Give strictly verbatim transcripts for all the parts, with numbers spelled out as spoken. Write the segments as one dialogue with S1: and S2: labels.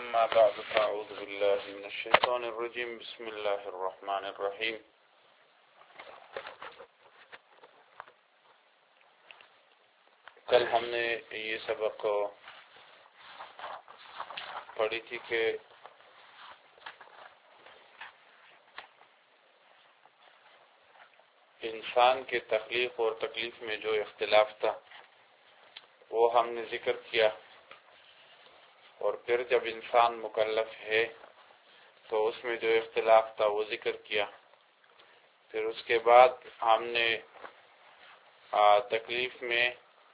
S1: أما بعد فأعوذ بالله من الشيطان الرجيم بسم الله الرحمن الرحيم. کل ہم نے یہ سبق پڑھی تھی کہ انسان کے تخلیق اور تکلیف میں جو اختلاف تھا وہ ہم نے ذکر کیا، اور پھر جب انسان مکلف ہے تو اس میں جو اختلاف تھا وہ ذکر کیا. پھر اس کے بعد ہم نے تکلیف میں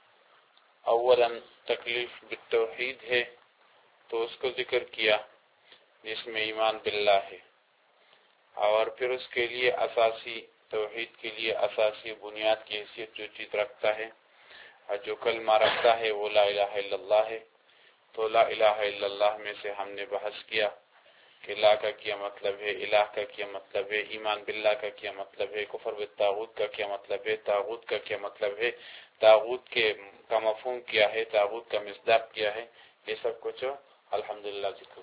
S1: اولا تکلیف بالتوحید ہے تو اس کو ذکر کیا جس میں ایمان باللہ ہے، اور پھر اس کے لیے اساسی توحید کے لیے اساسی بنیاد کی حیثیت جو چیز رکھتا ہے اور جو کلمہ رکھتا ہے وہ لا الہ الا اللہ ہے. تو لا الہ الا اللہ میں سے ہم نے بحث کیا کہ لا کا کیا مطلب ہے، الہ کا کیا مطلب ہے، ایمان باللہ کا کیا مطلب ہے، کفر بالطاغوت کا کیا مطلب ہے، طاغوت کا کیا مطلب ہے، طاغوت کے کا مفہوم کیا ہے، طاغوت کا مصداق کیا ہے. یہ سب کچھ الحمدللہ ذکر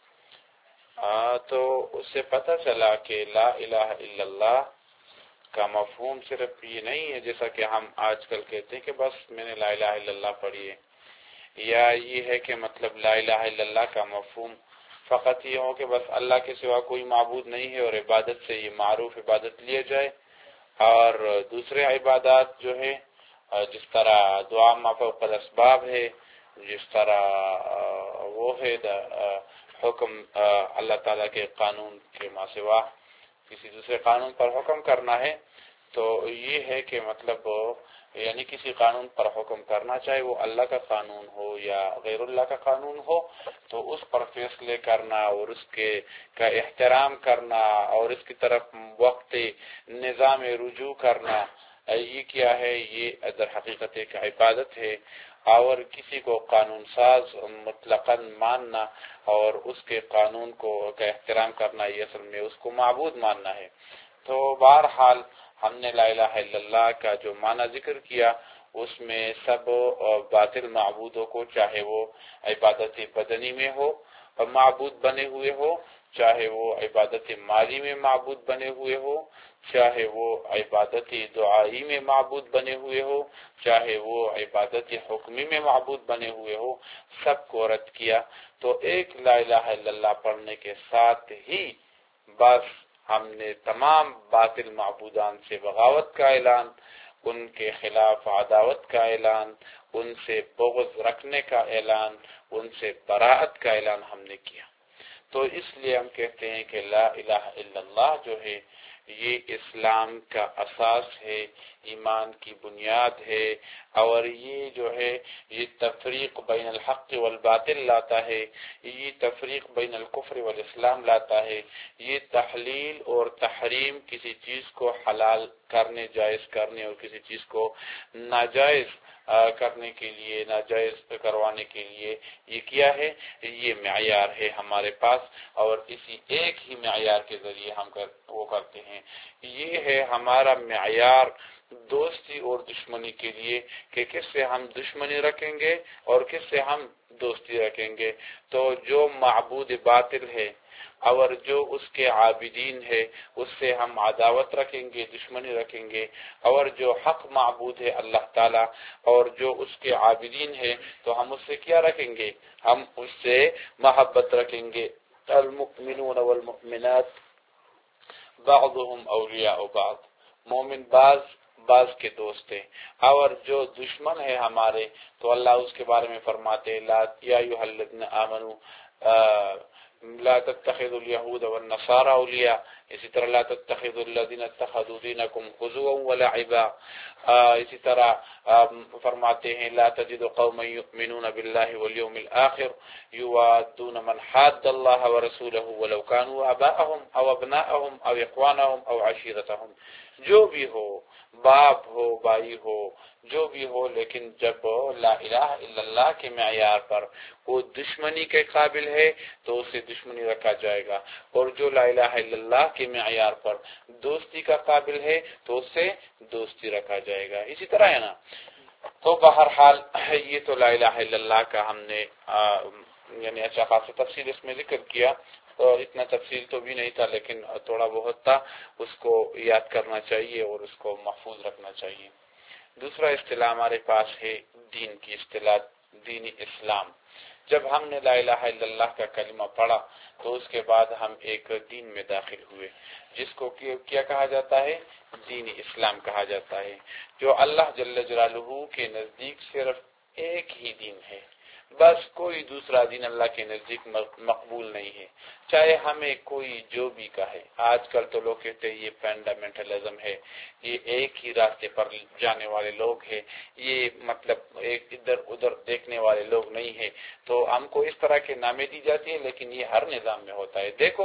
S1: ہوا. تو اس سے پتہ چلا کہ لا الہ الا اللہ کا مفہوم صرف یہ نہیں ہے جیسا کہ ہم آج کل کہتے ہیں کہ بس میں نے لا الہ الا اللہ پڑھی ہے، یا یہ ہے کہ مطلب لا الہ الا اللہ کا مفہوم فقط یہ ہو کہ بس اللہ کے سوا کوئی معبود نہیں ہے اور عبادت سے یہ معروف عبادت لیا جائے، اور دوسرے عبادات جو ہے جس طرح دعا ما فوق الاسباب ہے، جس طرح وہ ہے حکم اللہ تعالیٰ کے قانون کے ما سوا کسی دوسرے قانون پر حکم کرنا ہے، تو یہ ہے کہ مطلب یعنی کسی قانون پر حکم کرنا چاہے وہ اللہ کا قانون ہو یا غیر اللہ کا قانون ہو تو اس پر فیصلے کرنا اور اس کے کا احترام کرنا اور اس کی طرف وقت نظام رجوع کرنا، یہ کیا ہے؟ یہ در حقیقت ایک عبادت ہے. اور کسی کو قانون ساز مطلقاً ماننا اور اس کے قانون کو کا احترام کرنا یہ اصل میں اس کو معبود ماننا ہے. تو بہرحال ہم نے لا الہ الا اللہ کا جو معنی ذکر کیا اس میں سب باطل معبودوں کو، چاہے وہ عبادت بدنی میں ہو معبود بنے ہوئے ہو، چاہے وہ عبادت مالی میں معبود بنے ہوئے ہو، چاہے وہ عبادت دعائی میں معبود بنے ہوئے ہو، چاہے وہ عبادت حکمی میں معبود بنے ہوئے ہو، سب کو رد کیا. تو ایک لا الہ الا اللہ پڑھنے کے ساتھ ہی بس ہم نے تمام باطل معبودان سے بغاوت کا اعلان، ان کے خلاف عداوت کا اعلان، ان سے بغض رکھنے کا اعلان، ان سے براءت کا اعلان ہم نے کیا. تو اس لیے ہم کہتے ہیں کہ لا الہ الا اللہ جو ہے یہ اسلام کا اساس ہے، ایمان کی بنیاد ہے، اور یہ جو ہے یہ تفریق بین الحق والباطل لاتا ہے، یہ تفریق بین الکفر والاسلام لاتا ہے، یہ تحلیل اور تحریم کسی چیز کو حلال کرنے، جائز کرنے اور کسی چیز کو ناجائز کرنے کے لیے، ناجائز کروانے کے لیے یہ کیا ہے؟ یہ معیار ہے ہمارے پاس، اور اسی ایک ہی معیار کے ذریعے ہم کر وہ کرتے ہیں. یہ ہے ہمارا معیار دوستی اور دشمنی کے لیے کہ کس سے ہم دشمنی رکھیں گے اور کس سے ہم دوستی رکھیں گے. تو جو معبود باطل ہے اور جو اس کے عابدین ہے اس سے ہم عداوت رکھیں گے، دشمنی رکھیں گے، اور جو حق معبود ہے اللہ تعالی اور جو اس کے عابدین ہے تو ہم اس سے کیا رکھیں گے؟ ہم اس سے محبت رکھیں گے. المؤمنون والمؤمنات بعضهم اولیاء بعض، مومن بعض بعض کے دوست ہیں، اور جو دشمن ہے ہمارے تو اللہ اس کے بارے میں فرماتے لا یا ایھا الذین آمنوا لا تتخذوا اليهود والنصارى اولیاء. اسی طرح لا تتخذوا الذین اتخذوا دینکم هزوا ولعبا. اسی طرح فرماتے ہیں لا تجد قوما یؤمنون باللہ والیوم الآخر یوادون من حاد اللہ ورسولہ ولو كانوا آباءهم او ابناءهم او اخوانهم او عشیرتهم. جو بھی ہو، باپ ہو، بھائی ہو، جو بھی ہو، لیکن جب لا الہ الا اللہ کے معیار پر وہ دشمنی کے قابل ہے تو اسے دشمنی رکھا جائے گا، اور جو لا الہ الا اللہ کے معیار پر دوستی کا قابل ہے تو اس سے دوستی رکھا جائے گا. اسی طرح ہے نا. تو بہرحال یہ تو لا الہ الا اللہ کا ہم نے یعنی اچھا خاصا تفصیل اس میں ذکر کیا، تو اتنا تفصیل تو بھی نہیں تھا لیکن تھوڑا بہت تھا، اس کو یاد کرنا چاہیے اور اس کو محفوظ رکھنا چاہیے۔ دوسرا اصطلاح ہمارے پاس ہے دین کی اصطلاح، دین اسلام۔ جب ہم نے لا الہ الا اللہ کا کلمہ پڑھا تو اس کے بعد ہم ایک دین میں داخل ہوئے جس کو کیا کہا جاتا ہے؟ دین اسلام کہا جاتا ہے، جو اللہ جل جلالہ کے نزدیک صرف ایک ہی دین ہے، بس کوئی دوسرا دین اللہ کے نزدیک مقبول نہیں ہے، چاہے ہمیں کوئی جو بھی کہے۔ آج کل تو لوگ کہتے ہیں یہ فنڈامنٹلزم ہے، یہ ایک ہی راستے پر جانے والے لوگ ہیں، یہ مطلب ایک ادھر ادھر دیکھنے والے لوگ نہیں ہیں، تو ہم کو اس طرح کے نامے دی جاتی ہیں، لیکن یہ ہر نظام میں ہوتا ہے۔ دیکھو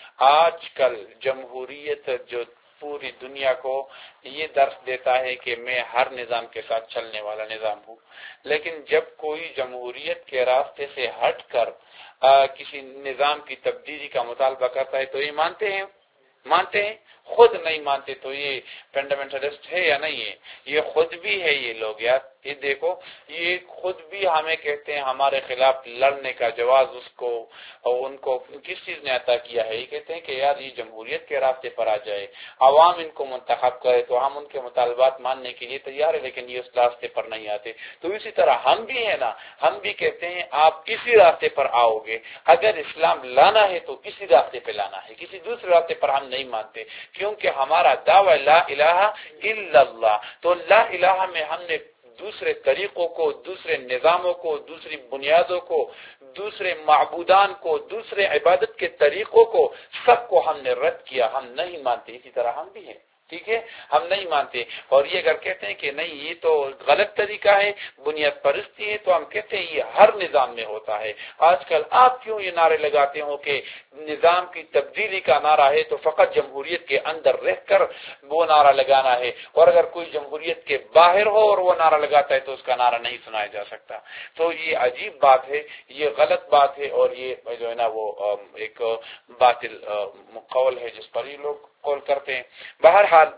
S1: آج کل جمہوریت جو پوری دنیا کو یہ درس دیتا ہے کہ میں ہر نظام کے ساتھ چلنے والا نظام ہوں، لیکن جب کوئی جمہوریت کے راستے سے ہٹ کر آ, کسی نظام کی تبدیلی کا مطالبہ کرتا ہے تو یہ مانتے ہیں مانتے ہیں خود نہیں مانتے تو یہ فنڈامنٹلسٹ ہے یا نہیں ہے؟ یہ خود بھی ہے یہ لوگ یار، یہ دیکھو یہ خود بھی ہمیں کہتے ہیں ہمارے خلاف لڑنے کا جواز اس کو اور ان کو کس چیز نے عطا کیا ہے؟ یہ کہتے ہیں کہ یار یہ جمہوریت کے راستے پر آ جائے، عوام ان کو منتخب کرے تو ہم ان کے مطالبات ماننے کے لیے تیار ہے، لیکن یہ اس راستے پر نہیں آتے۔ تو اسی طرح ہم بھی ہیں نا، ہم بھی کہتے ہیں آپ اسی راستے پر آؤ گے، اگر اسلام لانا ہے تو اسی راستے پہ لانا ہے، کسی دوسرے راستے پر ہم نہیں مانتے، کیونکہ ہمارا دعویٰ لا الہ الا اللہ۔ تو لا الہ میں ہم نے دوسرے طریقوں کو، دوسرے نظاموں کو، دوسری بنیادوں کو، دوسرے معبودان کو، دوسرے عبادت کے طریقوں کو، سب کو ہم نے رد کیا، ہم نہیں مانتے۔ اسی طرح ہم بھی ہیں، ٹھیک ہے، ہم نہیں مانتے۔ اور یہ اگر کہتے ہیں کہ نہیں یہ تو غلط طریقہ ہے، بنیاد پرستی ہے، تو ہم کہتے ہیں یہ ہر نظام میں ہوتا ہے۔ آج کل آپ کیوں یہ نعرے لگاتے ہو کہ نظام کی تبدیلی کا نعرہ ہے تو فقط جمہوریت کے اندر رہ کر وہ نعرہ لگانا ہے، اور اگر کوئی جمہوریت کے باہر ہو اور وہ نعرہ لگاتا ہے تو اس کا نعرہ نہیں سنایا جا سکتا؟ تو یہ عجیب بات ہے، یہ غلط بات ہے، اور یہ جو ہے نا وہ ایک باطل قول ہے جس پر یہ لوگ قول کرتے ہیں۔ بہرحال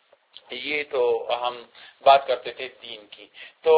S1: یہ تو ہم بات کرتے تھے دین کی، تو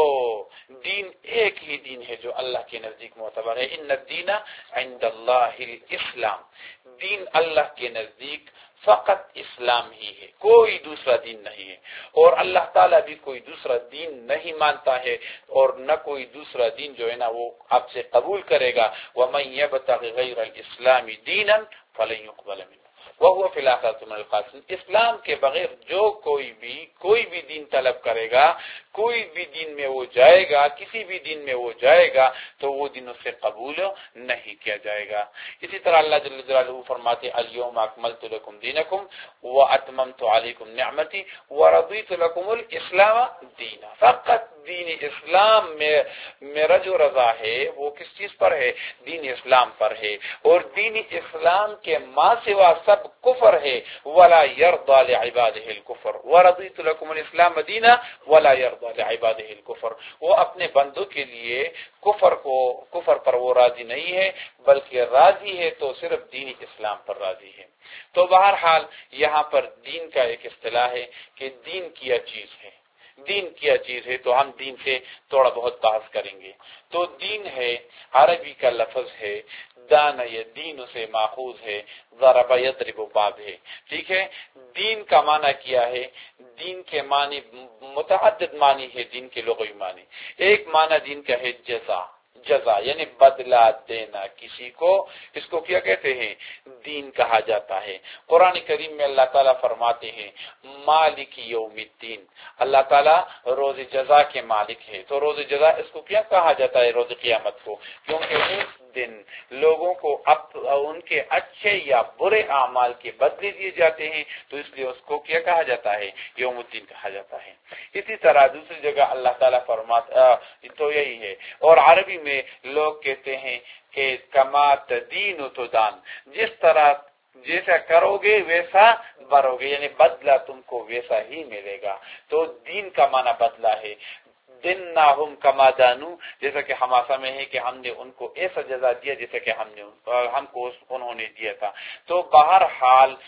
S1: دین ایک ہی دین ہے جو اللہ کے نزدیک معتبر ہے۔ ان الدین عند اللہ الاسلام، دین اللہ کے نزدیک فقط اسلام ہی ہے، کوئی دوسرا دین نہیں ہے، اور اللہ تعالیٰ بھی کوئی دوسرا دین نہیں مانتا ہے، اور نہ کوئی دوسرا دین جو ہے نا وہ آپ سے قبول کرے گا۔ وَمَن يَبْتَغِ غَيْرَ الْإِسْلَامِ دِينًا فَلَن يُقْبَلَ مِنْهُ وَهُوَ فِي الْآخِرَةِ مِنَ الْخَاسِرِينَ۔ اسلام کے بغیر جو کوئی بھی کوئی بھی دین طلب کرے گا، کوئی بھی دین میں وہ جائے گا، کسی بھی دین میں وہ جائے گا تو وہ دین اس سے قبول نہیں کیا جائے گا۔ اسی طرح اللہ جل جلالہ فرماتے اليوم اکملت لکم دینکم واتممت علیکم نعمتی ورضیت لکم الاسلام دینا۔ فقط دین اسلام میں میرا جو رضا ہے وہ کس چیز پر ہے؟ دین اسلام پر ہے، اور دین اسلام کے ما سوا سب کفر ہے۔ ولا یرضى لعباده الكفر ورضیت لکم الاسلام دینا ولا یرضى لعباده الكفر۔ وہ اپنے بندوں کے لیے کفر کو کفر پر وہ راضی نہیں ہے، بلکہ راضی ہے تو صرف دین اسلام پر راضی ہے۔ تو بہرحال یہاں پر دین کا ایک اصطلاح ہے کہ دین کیا چیز ہے، دین کیا چیز ہے، تو ہم دین سے تھوڑا بہت بحث کریں گے۔ تو دین ہے، عربی کا لفظ ہے، دان یہ دین سے ماخوذ ہے، ضرب یضرب باب ہے، ٹھیک ہے۔ دین کا معنی کیا ہے؟ دین کے معنی متعدد معنی ہے، دین کے لغوی معنی۔ ایک معنی دین کا ہے جزا، جزا یعنی بدلہ دینا کسی کو، اس کو کیا کہتے ہیں؟ دین کہا جاتا ہے۔ قرآن کریم میں اللہ تعالیٰ فرماتے ہیں مالک یوم الدین، اللہ تعالیٰ روز جزا کے مالک ہے۔ تو روز جزا اس کو کیا کہا جاتا ہے؟ روز قیامت کو، کیونکہ اس دن لوگوں کو ان کے اچھے یا برے اعمال کے بدلے دیے جاتے ہیں، تو اس لیے اس کو کیا کہا جاتا ہے؟ یوم الدین کہا جاتا ہے۔ اسی طرح دوسری جگہ اللہ تعالیٰ فرماتا تو یہی ہے، اور عربی میں لوگ کہتے ہیں کہ کما تدین تدان، جس طرح جیسا کرو گے ویسا برو گے، یعنی بدلہ تم کو ویسا ہی ملے گا۔ تو دین کا معنی بدلہ ہے۔ دِنَّهُمْ كَمَا دَانُوا، جیسا کہ حماسہ میں ہے کہ ہم نے ان کو ایسا جزا دیا جیسا کہ ہم نے ہم کو انہوں نے دیا تھا۔ تو بہرحال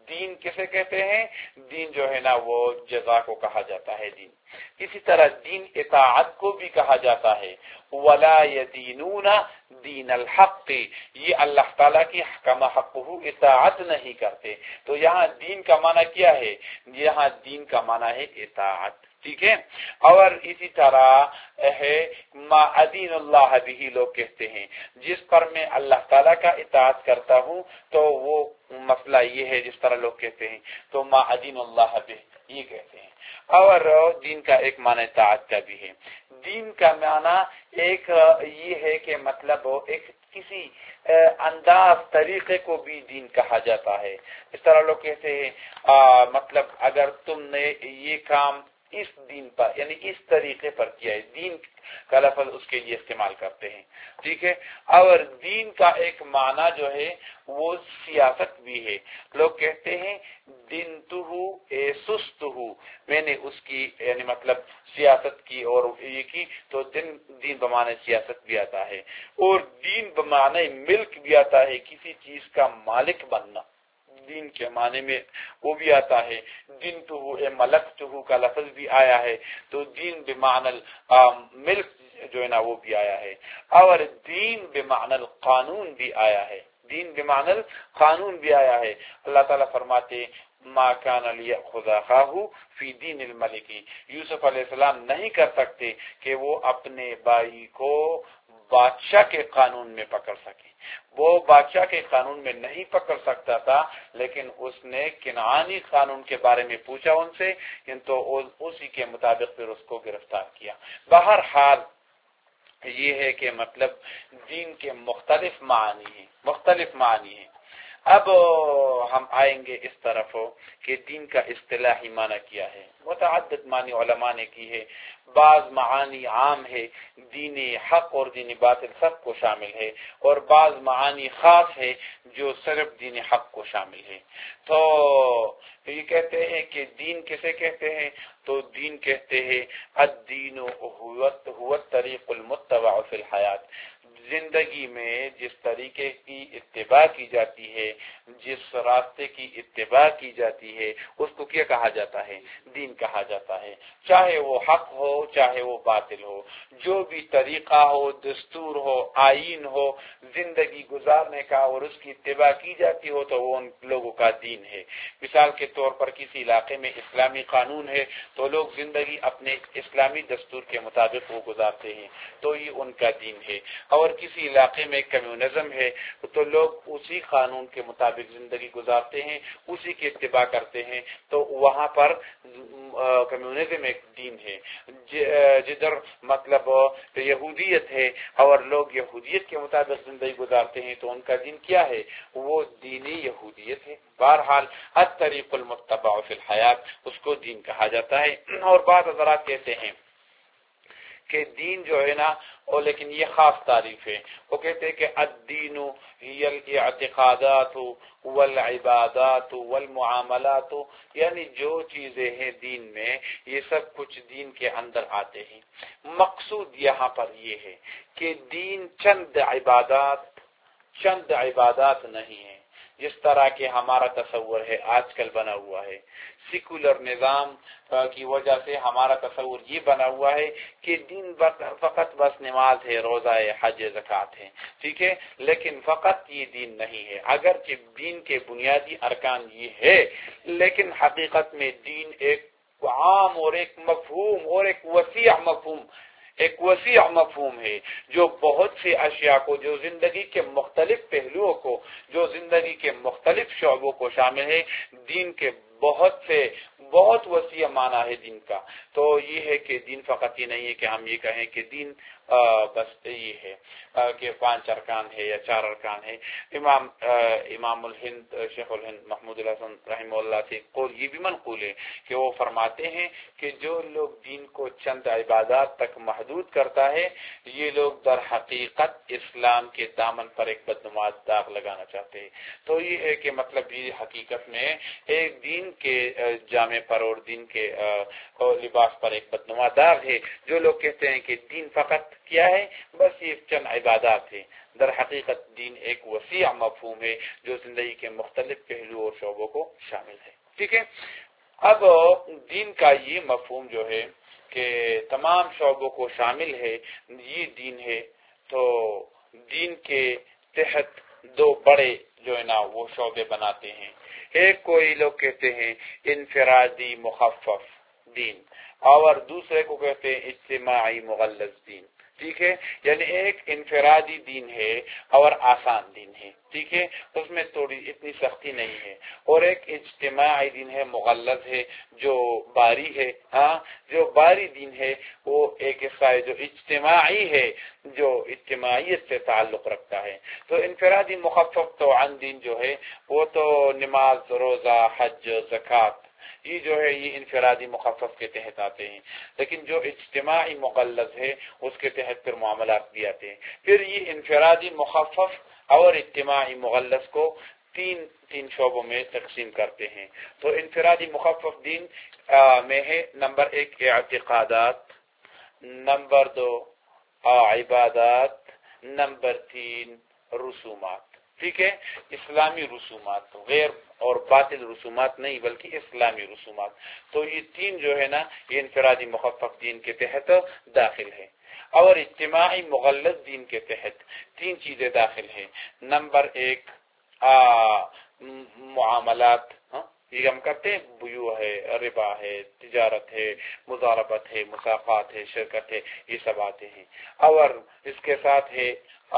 S1: دین کسے کہتے ہیں؟ دین جو ہے نا وہ جزا کو کہا جاتا ہے دین. اسی طرح دین اطاعت کو بھی کہا جاتا ہے. ولا يدينون دین الحق، یہ اللہ تعالیٰ کی حکم حقہ اطاعت نہیں کرتے. تو یہاں دین کا معنی کیا ہے؟ یہاں دین کا معنی ہے اطاعت. ٹھیک ہے. اور اسی طرح ہے ما ادین اللہ بھی لوگ کہتے ہیں، جس پر میں اللہ تعالیٰ کا اطاعت کرتا ہوں تو وہ مسئلہ یہ ہے جس طرح لوگ کہتے ہیں، تو ما ادین اللہ بھی یہ کہتے ہیں. اور دین کا ایک معنی اطاعت کا بھی ہے. دین کا معنی ایک یہ ہے کہ مطلب ایک کسی انداز طریقے کو بھی دین کہا جاتا ہے. اس طرح لوگ کہتے ہیں مطلب اگر تم نے یہ کام اس دین پر یعنی اس طریقے پر کیا ہے، دین کا لفظ اس کے لیے استعمال کرتے ہیں. ٹھیک ہے. اور دین کا ایک معنی جو ہے وہ سیاست بھی ہے. لوگ کہتے ہیں دین تو اے سست ہو، میں نے اس کی یعنی مطلب سیاست کی اور یہ کی، تو دین دین بمانے سیاست بھی آتا ہے. اور دین بمانے ملک بھی آتا ہے، کسی چیز کا مالک بننا دین کے معنی میں وہ بھی آتا ہے. دین تو اے ملک تو کا لفظ بھی آیا ہے، تو دین بمعنی ملک جو ہے نا وہ بھی آیا ہے. اور دین بمعنی القانون بھی آیا ہے، دین بمعنی قانون بھی آیا ہے. اللہ تعالیٰ فرماتے ما کان لیأخذ اخاہ فی دین الملک، یوسف علیہ السلام نہیں کر سکتے کہ وہ اپنے بھائی کو بادشاہ کے قانون میں پکڑ سکے. وہ بادشاہ کے قانون میں نہیں پکڑ سکتا تھا، لیکن اس نے کنعانی قانون کے بارے میں پوچھا ان سے، تو اسی کے مطابق پھر اس کو گرفتار کیا. بہرحال یہ ہے کہ مطلب دین کے مختلف معنی ہیں، مختلف معنی ہیں. اب ہم آئیں گے اس طرف کہ دین کا اصطلاحی معنی کیا ہے. متعدد معنی علماء نے کی ہے. بعض معانی عام ہے، دین حق اور دین باطل سب کو شامل ہے، اور بعض معانی خاص ہے جو صرف دین حق کو شامل ہے. تو یہ کہتے ہیں کہ دین کسے کہتے ہیں؟ تو دین کہتے ہیں الدین هو الطریق المتبع فی الحیات، زندگی میں جس طریقے کی اتباع کی جاتی ہے، جس راستے کی اتباع کی جاتی ہے، اس کو کیا کہا جاتا ہے؟ دین کہا جاتا ہے. چاہے وہ حق ہو چاہے وہ باطل ہو، جو بھی طریقہ ہو، دستور ہو، آئین ہو زندگی گزارنے کا اور اس کی اتباع کی جاتی ہو تو وہ ان لوگوں کا دین ہے. مثال کے طور پر کسی علاقے میں اسلامی قانون ہے تو لوگ زندگی اپنے اسلامی دستور کے مطابق وہ گزارتے ہیں، تو یہ ان کا دین ہے. اور کسی علاقے میں کمیونزم ہے تو لوگ اسی قانون کے مطابق زندگی گزارتے ہیں، اسی کی اتباع کرتے ہیں، تو وہاں پر کمیونزم ایک دین ہے. جدھر مطلب یہودیت ہے اور لوگ یہودیت کے مطابق زندگی گزارتے ہیں تو ان کا دین کیا ہے؟ وہ دینی یہودیت ہے. بہرحال الطریق المتبع فی الحیات اس کو دین کہا جاتا ہے. اور بعض حضرات کہتے ہیں کہ دین جو ہے نا اور لیکن یہ خاص تعریف ہے، وہ کہتے ہیں کہ الدین ہی الاعتقادات والعبادات والمعاملات، یعنی جو چیزیں ہیں دین میں یہ سب کچھ دین کے اندر آتے ہیں. مقصود یہاں پر یہ ہے کہ دین چند عبادات چند عبادات نہیں ہے جس طرح کہ ہمارا تصور ہے آج کل بنا ہوا ہے. سیکولر نظام کی وجہ سے ہمارا تصور یہ بنا ہوا ہے کہ دین فقط بس نماز ہے، روزہ ہے، حج زکوٰۃ ہے. ٹھیک ہے، لیکن فقط یہ دین نہیں ہے. اگرچہ دین کے بنیادی ارکان یہ ہے، لیکن حقیقت میں دین ایک عام اور ایک مفہوم اور ایک وسیع مفہوم ایک وسیع مفہوم ہے جو بہت سے اشیاء کو، جو زندگی کے مختلف پہلوؤں کو، جو زندگی کے مختلف شعبوں کو شامل ہے. دین کے بہت سے بہت وسیع معنی ہے دین کا. تو یہ ہے کہ دین فقط یہ نہیں ہے کہ ہم یہ کہیں کہ دین بس یہ ہے کہ پانچ ارکان ہے یا چار ارکان ہے. امام امام الہند شیخ الہند محمود الحسن رحمہ اللہ سے قول یہ بھی منقول ہے کہ وہ فرماتے ہیں کہ جو لوگ دین کو چند عبادات تک محدود کرتا ہے یہ لوگ در حقیقت اسلام کے دامن پر ایک بدنما داغ لگانا چاہتے ہیں. تو یہ ہے کہ مطلب یہ حقیقت میں ایک دین کے جامع پر اور دین کے لباس پر ایک بدنما داغ ہے. جو لوگ کہتے ہیں کہ دین فقط کیا ہے؟ بس یہ چند عبادات ہیں۔ در حقیقت دین ایک وسیع مفہوم ہے جو زندگی کے مختلف پہلو اور شعبوں کو شامل ہے۔ ٹھیک ہے، اب دین کا یہ مفہوم جو ہے کہ تمام شعبوں کو شامل ہے، یہ دین ہے۔ تو دین کے تحت دو بڑے جو ہے نا وہ شعبے بناتے ہیں۔ ایک کوئی لوگ کہتے ہیں انفرادی مخفف دین، اور دوسرے کو کہتے ہیں اجتماعی مغلظ دین۔ ٹھیک ہے، یعنی ایک انفرادی دین ہے اور آسان دین ہے، ٹھیک ہے، اس میں تھوڑی اتنی سختی نہیں ہے، اور ایک اجتماعی دین ہے، مغلظ ہے، جو باری ہے۔ ہاں، جو باری دین ہے وہ ایک حصہ ہے جو اجتماعی ہے، جو اجتماعیت سے تعلق رکھتا ہے۔ تو انفرادی مخفف تو عن دین جو ہے وہ تو نماز، روزہ، حج، زکوٰۃ، یہ جو ہے یہ انفرادی مخفف کے تحت آتے ہیں، لیکن جو اجتماعی مغلظ ہے اس کے تحت پھر معاملات بھی آتے ہیں۔ پھر یہ انفرادی مخفف اور اجتماعی مغلظ کو تین تین شعبوں میں تقسیم کرتے ہیں۔ تو انفرادی مخفف دین میں ہے نمبر ایک اعتقادات، نمبر دو عبادات، نمبر تین رسومات۔ ٹھیک ہے، اسلامی رسومات، غیر اور باطل رسومات نہیں بلکہ اسلامی رسومات۔ تو یہ تین جو ہے نا یہ انفرادی مخفف دین کے تحت داخل ہے، اور اجتماعی مغلظ دین کے تحت تین چیزیں داخل ہیں۔ نمبر ایک معاملات، یہ ہم کرتے ہیں، بیوع ہے، ربا ہے، تجارت ہے، مضاربت ہے، مساقات ہے، شرکت ہے، یہ سب آتے ہیں۔ اور اس کے ساتھ ہے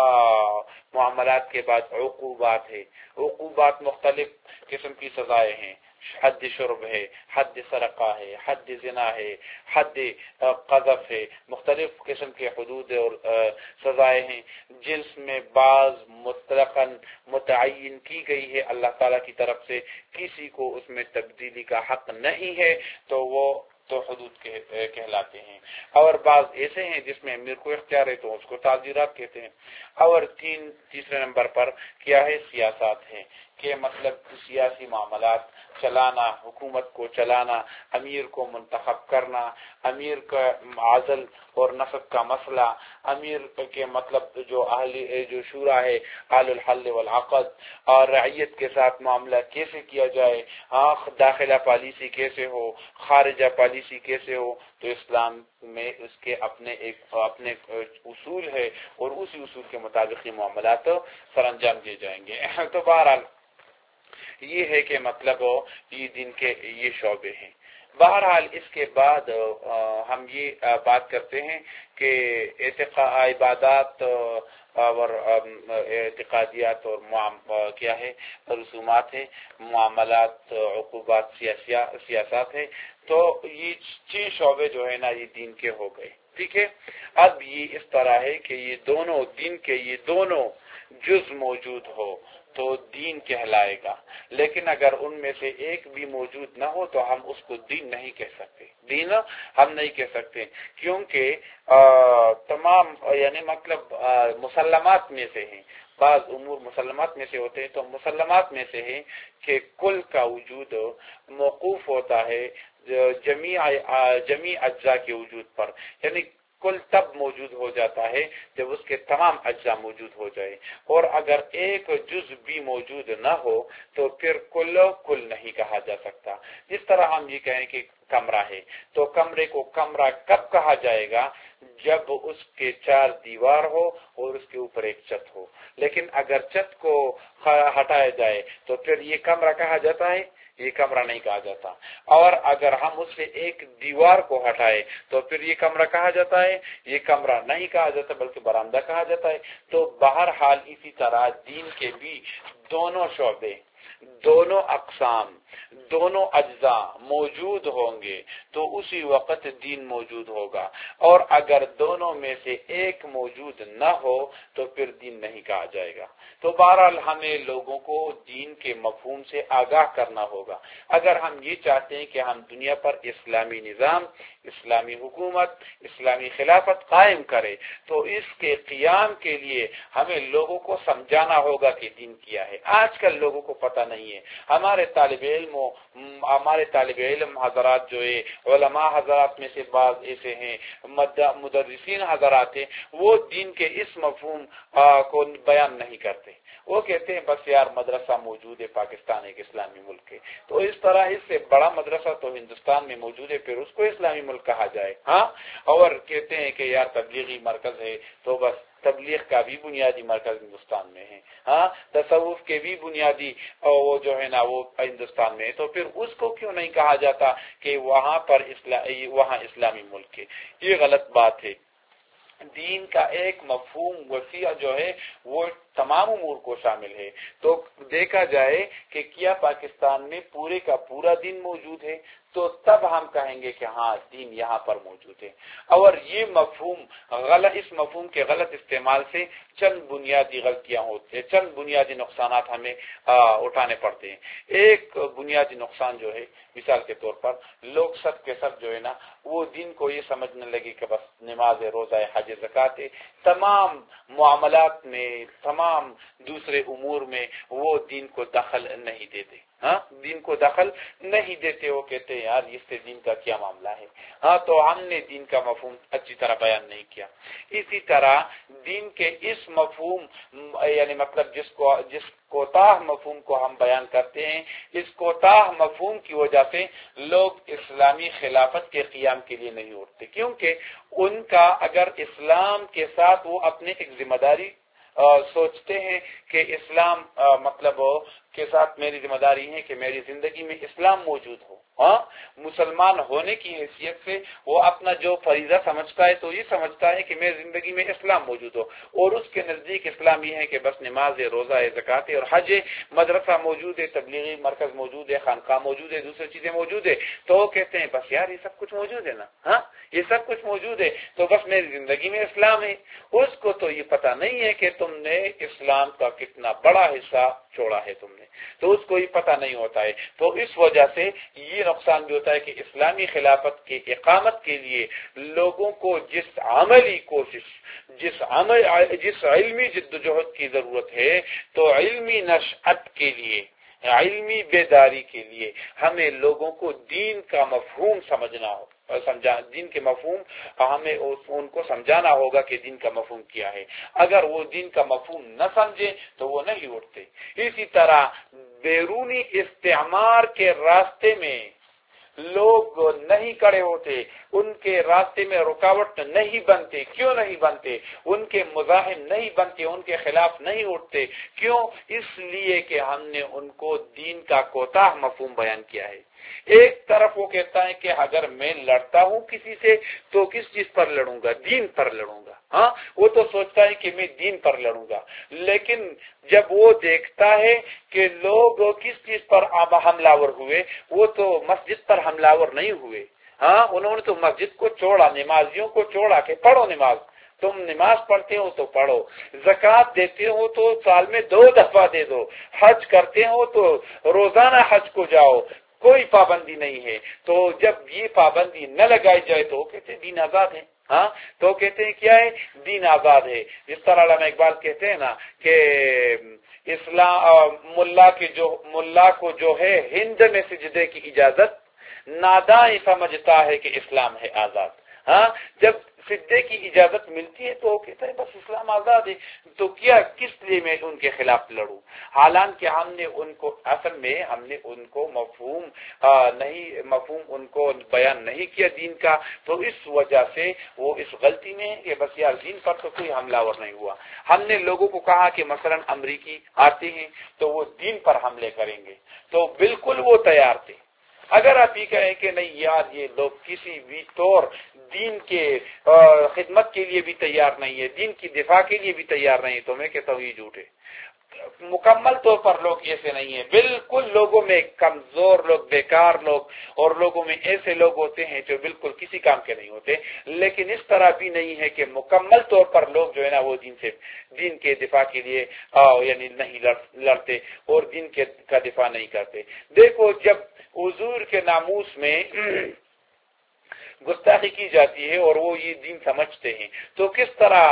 S1: معاملات کے بعد عقوبات ہے۔ عقوبات مختلف قسم کی سزائیں ہیں، حد شرب ہے، حد سرقہ ہے، حد زنا ہے، حد قذف ہے، مختلف قسم کے حدود اور سزائیں ہیں، جنس میں بعض مطلقاً متعین کی گئی ہے اللہ تعالیٰ کی طرف سے، کسی کو اس میں تبدیلی کا حق نہیں ہے، تو وہ تو حدود کہلاتے ہیں۔ اور بعض ایسے ہیں جس میں امیر کو اختیار ہے تو اس کو تعزیرات کہتے ہیں۔ اور تین تیسرے نمبر پر کیا ہے؟ سیاسات ہے، کہ مطلب سیاسی معاملات چلانا، حکومت کو چلانا، امیر کو منتخب کرنا، امیر کا عزل اور نصب کا مسئلہ، امیر کے مطلب جو اہل جو شورا ہے اہل الحل والعقد، اور رعیت کے ساتھ معاملہ کیسے کیا جائے، داخلہ پالیسی کیسے ہو، خارجہ پالیسی کیسے ہو۔ تو اسلام میں اس کے اپنے ایک اپنے اصول ہے، اور اسی اصول کے مطابق یہ معاملات سر انجام دیے جائیں گے۔ تو بہرحال یہ ہے کہ مطلب یہ دین کے یہ شعبے ہیں۔ بہرحال اس کے بعد ہم یہ بات کرتے ہیں کہ عبادات اور اعتقادیات اور کیا ہے رسومات ہے، معاملات، عقوبات، سیاسات ہے۔ تو یہ چھ شعبے جو ہے نا یہ دین کے ہو گئے، ٹھیک ہے۔ اب یہ اس طرح ہے کہ یہ دونوں دین کے یہ دونوں جز موجود ہو تو دین کہلائے گا، لیکن اگر ان میں سے ایک بھی موجود نہ ہو تو ہم اس کو دین نہیں کہہ سکتے، دین ہم نہیں کہہ سکتے، کیونکہ تمام یعنی مطلب مسلمات میں سے ہیں، بعض امور مسلمات میں سے ہوتے ہیں، تو مسلمات میں سے ہے کہ کل کا وجود موقوف ہوتا ہے جمیع جمیع اجزاء کے وجود پر، یعنی کل تب موجود ہو جاتا ہے جب اس کے تمام اجزاء موجود ہو جائے، اور اگر ایک جز بھی موجود نہ ہو تو پھر کل کل نہیں کہا جا سکتا۔ جس طرح ہم یہ کہیں کہ کمرہ ہے، تو کمرے کو کمرہ کب کہا جائے گا؟ جب اس کے چار دیوار ہو اور اس کے اوپر ایک چھت ہو، لیکن اگر چھت کو ہٹایا جائے تو پھر یہ کمرہ کہا جاتا ہے؟ یہ کمرہ نہیں کہا جاتا۔ اور اگر ہم اس سے ایک دیوار کو ہٹائے تو پھر یہ کمرہ کہا جاتا ہے؟ یہ کمرہ نہیں کہا جاتا بلکہ برآمدہ کہا جاتا ہے۔ تو بہرحال اسی طرح دین کے بھی دونوں شعبے، دونوں اقسام، دونوں اجزاء موجود ہوں گے تو اسی وقت دین موجود ہوگا، اور اگر دونوں میں سے ایک موجود نہ ہو تو پھر دین نہیں کہا جائے گا۔ تو بہرحال ہمیں لوگوں کو دین کے مفہوم سے آگاہ کرنا ہوگا۔ اگر ہم یہ چاہتے ہیں کہ ہم دنیا پر اسلامی نظام، اسلامی حکومت، اسلامی خلافت قائم کریں تو اس کے قیام کے لیے ہمیں لوگوں کو سمجھانا ہوگا کہ دین کیا ہے۔ آج کل لوگوں کو پتہ نہیں ہے. ہمارے طالب علم ہمارے طالب علم حضرات جو ہے علماء حضرات میں سے بعض ایسے ہیں مدرسین حضرات ہیں وہ دین کے اس مفہوم کو بیان نہیں کرتے. وہ کہتے ہیں بس یار مدرسہ موجود ہے، پاکستان ایک اسلامی ملک ہے تو اس طرح اس سے بڑا مدرسہ تو ہندوستان میں موجود ہے، پھر اس کو اسلامی ملک کہا جائے. ہاں اور کہتے ہیں کہ یار تبلیغی مرکز ہے تو بس تبلیغ کا بھی بنیادی مرکز ہندوستان میں ہے. ہاں تصوف کے بھی بنیادی وہ جو ہے نا وہ ہندوستان میں ہے، تو پھر اس کو کیوں نہیں کہا جاتا کہ وہاں پر وہاں اسلامی ملک ہے؟ یہ غلط بات ہے. دین کا ایک مفہوم وسیع جو ہے وہ تمام امور کو شامل ہے. تو دیکھا جائے کہ کیا پاکستان میں پورے کا پورا دین موجود ہے تو تب ہم کہیں گے کہ ہاں دین یہاں پر موجود ہے. اور یہ مفہوم غلط اس مفہوم کے غلط استعمال سے چند بنیادی غلطیاں ہوتی ہیں، چند بنیادی نقصانات ہمیں اٹھانے پڑتے ہیں. ایک بنیادی نقصان جو ہے مثال کے طور پر لوگ سب کے سب جو ہے نا وہ دین کو یہ سمجھنے لگے کہ بس نماز روزہ حج زکات تمام معاملات میں تمام دوسرے امور میں وہ دین کو دخل نہیں دیتے. ہاں دین کو دخل نہیں دیتے. وہ کہتے ہیں یار اس سے دین کا کیا معاملہ ہے. ہاں تو ہم نے دین کا مفہوم اچھی طرح بیان نہیں کیا. اسی طرح دین کے اس مفہوم یعنی مطلب جس کو جس کوتاہ مفہوم کو ہم بیان کرتے ہیں، اس کوتاہ مفہوم کی وجہ سے لوگ اسلامی خلافت کے قیام کے لیے نہیں اٹھتے، کیونکہ ان کا اگر اسلام کے ساتھ وہ اپنے ایک ذمہ داری سوچتے ہیں کہ اسلام مطلب کے ساتھ میری ذمہ داری ہے کہ میری زندگی میں اسلام موجود ہو. ہاں مسلمان ہونے کی حیثیت سے وہ اپنا جو فریضہ سمجھتا ہے تو یہ سمجھتا ہے کہ میری زندگی میں اسلام موجود ہو، اور اس کے نزدیک اسلام یہ ہے کہ بس نماز ہے، روزہ ہے، زکات ہے اور حج ہے، مدرسہ موجود ہے، تبلیغی مرکز موجود ہے، خانقاہ موجود ہے، دوسری چیزیں موجود ہے. تو وہ کہتے ہیں بس یار یہ سب کچھ موجود ہے نا، ہاں یہ سب کچھ موجود ہے تو بس میری زندگی میں اسلام ہے. اس کو تو یہ پتہ نہیں ہے کہ تم نے اسلام کا کتنا بڑا حصہ چھوڑا ہے تم نے، تو اس کو یہ پتہ نہیں ہوتا ہے. تو اس وجہ سے یہ نقصان بھی ہوتا ہے کہ اسلامی خلافت کی اقامت کے لیے لوگوں کو جس عملی کوشش جس عمل جس علمی جدوجہد کی ضرورت ہے تو علمی نشأت کے لیے علمی بیداری کے لیے ہمیں لوگوں کو دین کا مفہوم سمجھنا ہو سمجھا دین کے مفہوم ہمیں ان کو سمجھانا ہوگا کہ دین کا مفہوم کیا ہے. اگر وہ دین کا مفہوم نہ سمجھے تو وہ نہیں اٹھتے. اسی طرح بیرونی استعمار کے راستے میں لوگ نہیں کھڑے ہوتے، ان کے راستے میں رکاوٹ نہیں بنتے. کیوں نہیں بنتے؟ ان کے مزاحم نہیں بنتے، ان کے خلاف نہیں اٹھتے. کیوں؟ اس لیے کہ ہم نے ان کو دین کا کوتاہ مفہوم بیان کیا ہے. ایک طرف وہ کہتا ہے کہ اگر میں لڑتا ہوں کسی سے تو کس چیز پر لڑوں گا؟ دین پر لڑوں گا. ہاں وہ تو سوچتا ہے کہ میں دین پر لڑوں گا، لیکن جب وہ دیکھتا ہے کہ لوگ کس چیز پر حملہ ور ہوئے، وہ تو مسجد پر حملہ ور نہیں ہوئے. ہاں انہوں نے تو مسجد کو چھوڑا، نمازیوں کو چھوڑا کہ پڑھو نماز. تم نماز پڑھتے ہو تو پڑھو، زکوٰۃ دیتے ہو تو سال میں دو دفعہ دے دو، حج کرتے ہو تو روزانہ حج کو جاؤ، کوئی پابندی نہیں ہے. تو جب یہ پابندی نہ لگائی جائے تو کہتے ہیں دین آزاد ہے. ہاں تو کہتے ہیں کیا ہے؟ دین آزاد ہے. جس طرح علامہ اقبال کہتے ہیں نا کہ اسلام ملا کے جو ملا کو جو ہے ہند میں سجدے کی اجازت، ناداں سمجھتا ہے کہ اسلام ہے آزاد. ہاں جب سجدے کی اجازت ملتی ہے تو وہ کہتا ہے بس اسلام آزاد ہے. تو کیا کس لیے میں ان کے خلاف لڑوں؟ حالانکہ ہم نے ان کو اصل میں ہم نے ان کو مفہوم نہیں مفہوم ان کو بیان نہیں کیا دین کا، تو اس وجہ سے وہ اس غلطی میں ہے کہ بس یار دین پر تو کوئی حملہ ور نہیں ہوا. ہم نے لوگوں کو کہا کہ مثلا امریکی آتے ہیں تو وہ دین پر حملے کریں گے، تو بالکل وہ تیار تھے. اگر آپ یہ کہیں کہ نہیں یار یہ لوگ کسی بھی طور دین کے خدمت کے لیے بھی تیار نہیں ہے، دین کی دفاع کے لیے بھی تیار نہیں، تو میں کہتا ہوں یہ جھوٹ ہے. مکمل طور پر لوگ ایسے نہیں ہیں. بالکل لوگوں میں کمزور لوگ، بیکار لوگ، اور لوگوں میں ایسے لوگ ہوتے ہیں جو بالکل کسی کام کے نہیں ہوتے. لیکن اس طرح بھی نہیں ہے کہ مکمل طور پر لوگ جو ہے نا وہ دین سے دین کے دفاع کے لیے یعنی نہیں لڑتے اور دین کے کا دفاع نہیں کرتے. دیکھو جب حضور کے ناموس میں گستاخی کی جاتی ہے اور وہ یہ دین سمجھتے ہیں تو کس طرح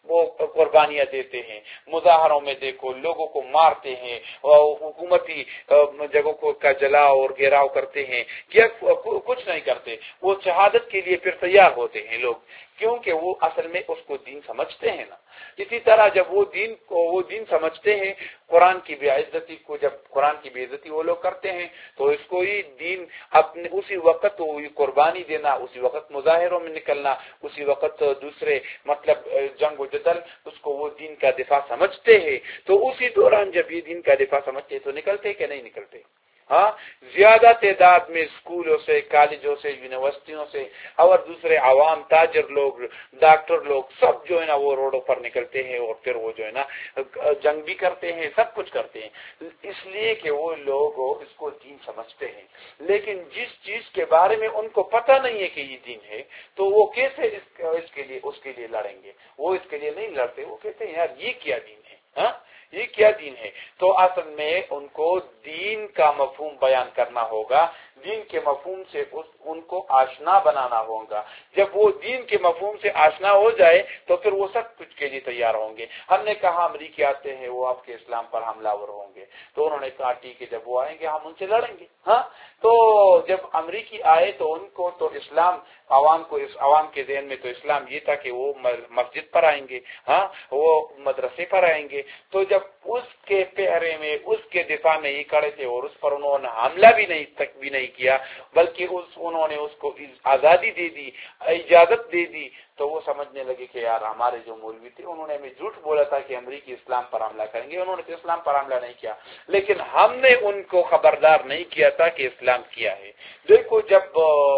S1: وہ قربانیاں دیتے ہیں، مظاہروں میں دیکھو لوگوں کو مارتے ہیں، حکومتی جگہوں کو کا جلاؤ اور گھیراؤ کرتے ہیں، کیا کچھ نہیں کرتے، وہ شہادت کے لیے پھر تیار ہوتے ہیں لوگ، کیونکہ وہ اصل میں اس کو دین سمجھتے ہیں نا۔ اسی طرح جب وہ دین کو وہ دین سمجھتے ہیں، قرآن کی بے عزتی کو جب قرآن کی بے عزتی وہ لوگ کرتے ہیں تو اس کو ہی دین اپنے اسی وقت قربانی دینا، اسی وقت مظاہروں میں نکلنا، اسی وقت دوسرے مطلب جنگ و جدل، اس کو وہ دین کا دفاع سمجھتے ہیں۔ تو اسی دوران جب یہ دین کا دفاع سمجھتے ہیں تو نکلتے کہ نہیں نکلتے؟ ہاں، زیادہ تعداد میں اسکولوں سے، کالجوں سے، یونیورسٹیوں سے اور دوسرے عوام، تاجر لوگ، ڈاکٹر لوگ سب جو ہے نا وہ روڈوں پر نکلتے ہیں اور پھر وہ جو ہے نا جنگ بھی کرتے ہیں، سب کچھ کرتے ہیں، اس لیے کہ وہ لوگ اس کو دین سمجھتے ہیں۔ لیکن جس چیز کے بارے میں ان کو پتہ نہیں ہے کہ یہ دین ہے تو وہ کیسے اس اس کے لیے اس کے لیے لڑیں گے؟ وہ اس کے لیے نہیں لڑتے، وہ کہتے ہیں یار یہ کیا دین ہے، ہاں یہ کیا دین ہے؟ تو اصل میں ان کو دین کا مفہوم بیان کرنا ہوگا، دین کے مفہوم سے ان کو آشنا بنانا ہوگا۔ جب وہ دین کے مفہوم سے آشنا ہو جائے تو پھر وہ سب کچھ کے لیے تیار ہوں گے۔ ہم نے کہا امریکی آتے ہیں، وہ آپ کے اسلام پر حملہ ور ہوں گے، تو انہوں نے کہا ٹھیک ہے جب وہ آئیں گے ہم ان سے لڑیں گے۔ ہاں، تو جب امریکی آئے تو ان کو تو اسلام عوام کو اس عوام کے ذہن میں تو اسلام یہ تھا کہ وہ مسجد پر آئیں گے، ہاں وہ مدرسے پر آئیں گے، تو جب اس کے پہرے میں اس کے دفاع میں ہی کھڑے تھے اور اس پر انہوں نے حملہ بھی نہیں تک بھی نہیں کیا بلکہ اس انہوں نے اس کو آزادی دے دی، اجازت دے دی، تو وہ سمجھنے لگے کہ یار ہمارے جو مولوی تھے انہوں نے ہمیں جھوٹ بولا تھا کہ امریکی اسلام پر حملہ کریں گے، انہوں نے تو اسلام پر حملہ نہیں کیا، لیکن ہم نے ان کو خبردار نہیں کیا تھا کہ اسلام کیا ہے۔ دیکھو جب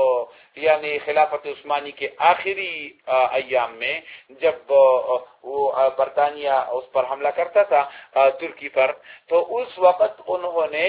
S1: یعنی خلافت عثمانی کے آخری ایام میں جب وہ برطانیہ اس پر حملہ کرتا تھا ترکی پر، تو اس وقت انہوں نے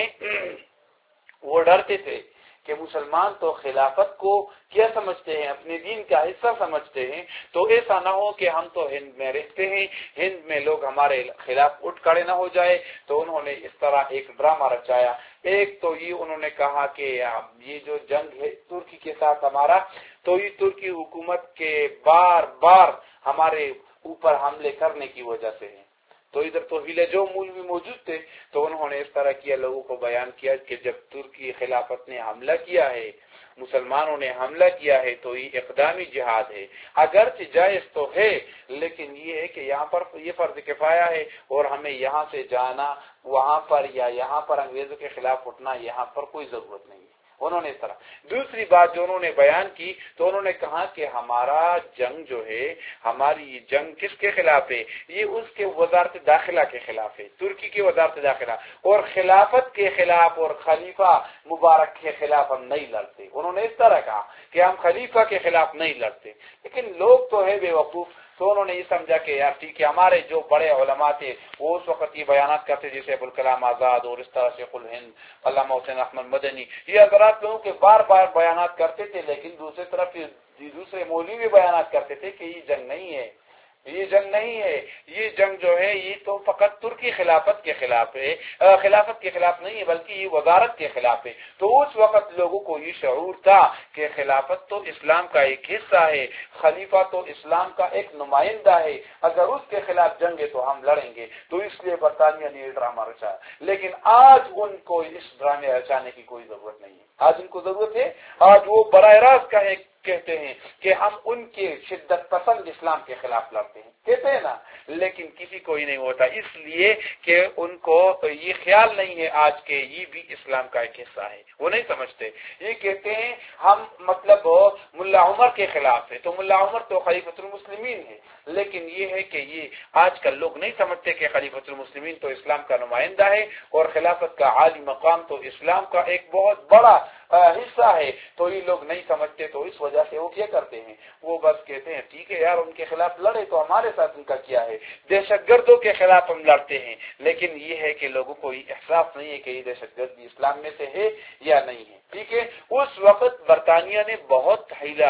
S1: وہ ڈرتے تھے کہ مسلمان تو خلافت کو کیا سمجھتے ہیں، اپنے دین کا حصہ سمجھتے ہیں، تو ایسا نہ ہو کہ ہم تو ہند میں رہتے ہیں، ہند میں لوگ ہمارے خلاف اٹھ کھڑے نہ ہو جائے، تو انہوں نے اس طرح ایک ڈرامہ رچایا۔ ایک تو یہ انہوں نے کہا کہ یہ جو جنگ ہے ترکی کے ساتھ ہمارا، تو یہ ترکی حکومت کے بار بار ہمارے اوپر حملے کرنے کی وجہ سے ہے۔ تو ادھر تو ہلے جو مولوی موجود تھے تو انہوں نے اس طرح کیا، لوگوں کو بیان کیا کہ جب ترکی خلافت نے حملہ کیا ہے، مسلمانوں نے حملہ کیا ہے تو یہ اقدامی جہاد ہے، اگرچہ جائز تو ہے لیکن یہ ہے کہ یہاں پر یہ فرض کفایہ ہے اور ہمیں یہاں سے جانا وہاں پر یا یہاں پر انگریزوں کے خلاف اٹھنا یہاں پر کوئی ضرورت نہیں ہے۔ انہوں نے اس طرح دوسری بات جو انہوں نے بیان کی تو انہوں نے کہا کہ ہمارا جنگ جو ہے، ہماری یہ جنگ کس کے خلاف ہے؟ یہ اس کے وزارت داخلہ کے خلاف ہے، ترکی کی وزارت داخلہ، اور خلافت کے خلاف اور خلیفہ مبارک کے خلاف ہم نہیں لڑتے۔ انہوں نے اس طرح کہا کہ ہم خلیفہ کے خلاف نہیں لڑتے، لیکن لوگ تو ہے بے وقوف، تو انہوں نے یہ سمجھا کہ یار ٹھیک ہے، ہمارے جو بڑے علماء تھے وہ اس وقت یہ بیانات کرتے جیسے ابوالکلام آزاد اور اس طرح شیخ الہند علامہ حسین احمد مدنی، یہ حضرات لوگوں کے بار بار بیانات کرتے تھے، لیکن دوسری طرف دوسرے مولوی بھی بیانات کرتے تھے کہ یہ جنگ نہیں ہے، یہ جنگ نہیں ہے، یہ جنگ جو ہے یہ تو فقط ترکی خلافت کے خلاف ہے، خلافت کے خلاف نہیں ہے بلکہ یہ وزارت کے خلاف ہے۔ تو اس وقت لوگوں کو یہ شعور تھا کہ خلافت تو اسلام کا ایک حصہ ہے، خلیفہ تو اسلام کا ایک نمائندہ ہے، اگر اس کے خلاف جنگ ہے تو ہم لڑیں گے، تو اس لیے برطانیہ نے یہ ڈرامہ رچا۔ لیکن آج ان کو اس ڈرامے رچانے کی کوئی ضرورت نہیں ہے، آج ان کو ضرورت ہے، آج وہ براہ راست کا ایک کہتے ہیں کہ ہم ان کے شدت پسند اسلام کے خلاف لڑتے ہیں، کہتے ہیں نا، لیکن کسی کو ہی نہیں ہوتا، اس لیے کہ ان کو یہ خیال نہیں ہے آج کے یہ بھی اسلام کا ایک حصہ ہے، وہ نہیں سمجھتے۔ یہ کہتے ہیں ہم مطلب ملا عمر کے خلاف ہے، تو ملا عمر تو خلیفۃ المسلمین ہے، لیکن یہ ہے کہ یہ آج کل لوگ نہیں سمجھتے کہ خلیفۃ المسلمین تو اسلام کا نمائندہ ہے اور خلافت کا عالی مقام تو اسلام کا ایک بہت بڑا حصہ ہے، تو یہ لوگ نہیں سمجھتے، تو اس وجہ سے وہ کیا کرتے ہیں، وہ بس کہتے ہیں ٹھیک ہے یار ان کے خلاف لڑے تو ہمارے ساتھ ان کا کیا ہے، دہشت گردوں کے خلاف ہم لڑتے ہیں، لیکن یہ ہے کہ لوگوں کو یہ احساس نہیں ہے کہ یہ دہشت گردی اسلام میں سے ہے یا نہیں ہے۔ ٹھیک ہے، اس وقت برطانیہ نے بہت حیلہ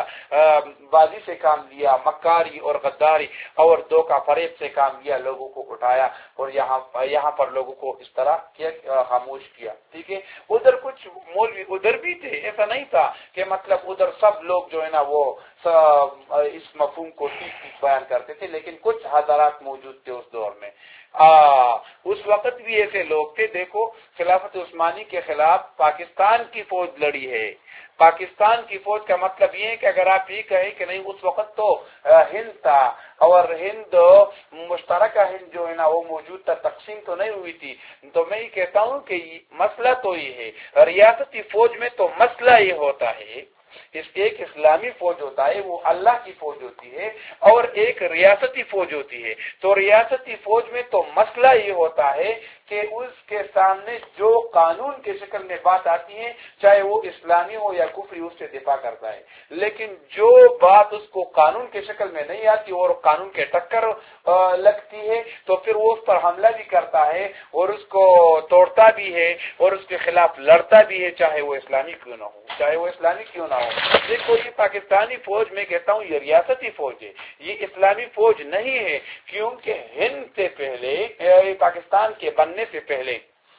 S1: بازی سے کام لیا، مکاری اور غداری اور دھوکہ فریب سے کام لیا، لوگوں کو اٹھایا اور یہاں یہاں پر لوگوں کو اس طرح کیا خاموش کیا۔ ٹھیک ہے، ادھر کچھ مولوی ادھر بھی تھے، ایسا نہیں تھا کہ مطلب ادھر سب لوگ جو ہے نا وہ اس مفہوم کو ٹھیک ٹھیک بیان کرتے تھے، لیکن کچھ حضرات موجود تھے اس دور میں. آ, اس وقت بھی ایسے لوگ تھے. دیکھو خلافت عثمانی کے خلاف پاکستان کی فوج لڑی ہے. پاکستان کی فوج کا مطلب یہ ہے کہ اگر آپ یہ کہیں کہ نہیں اس وقت تو ہند تھا اور ہند مشترکہ ہند جو ہے نا وہ موجود تھا، تقسیم تو نہیں ہوئی تھی، تو میں یہ کہتا ہوں کہ مسئلہ تو یہ ہے. ریاستی فوج میں تو مسئلہ یہ ہوتا ہے، اس ایک اسلامی فوج ہوتا ہے وہ اللہ کی فوج ہوتی ہے، اور ایک ریاستی فوج ہوتی ہے. تو ریاستی فوج میں تو مسئلہ یہ ہوتا ہے کہ اس کے سامنے جو قانون کے شکل میں بات آتی ہے، چاہے وہ اسلامی ہو یا کفری، اس سے دفاع کرتا ہے. لیکن جو بات اس کو قانون کے شکل میں نہیں آتی اور قانون کے ٹکر لگتی ہے تو پھر وہ اس پر حملہ بھی کرتا ہے اور اس کو توڑتا بھی ہے اور اس کے خلاف لڑتا بھی ہے، چاہے وہ اسلامی کیوں نہ ہو چاہے وہ اسلامی کیوں نہ ہو. دیکھو یہ پاکستانی فوج میں کہتا ہوں یہ ریاستی فوج ہے، یہ اسلامی فوج نہیں ہے، کیونکہ ہند سے پہلے پاکستان کے بننے سے پہلے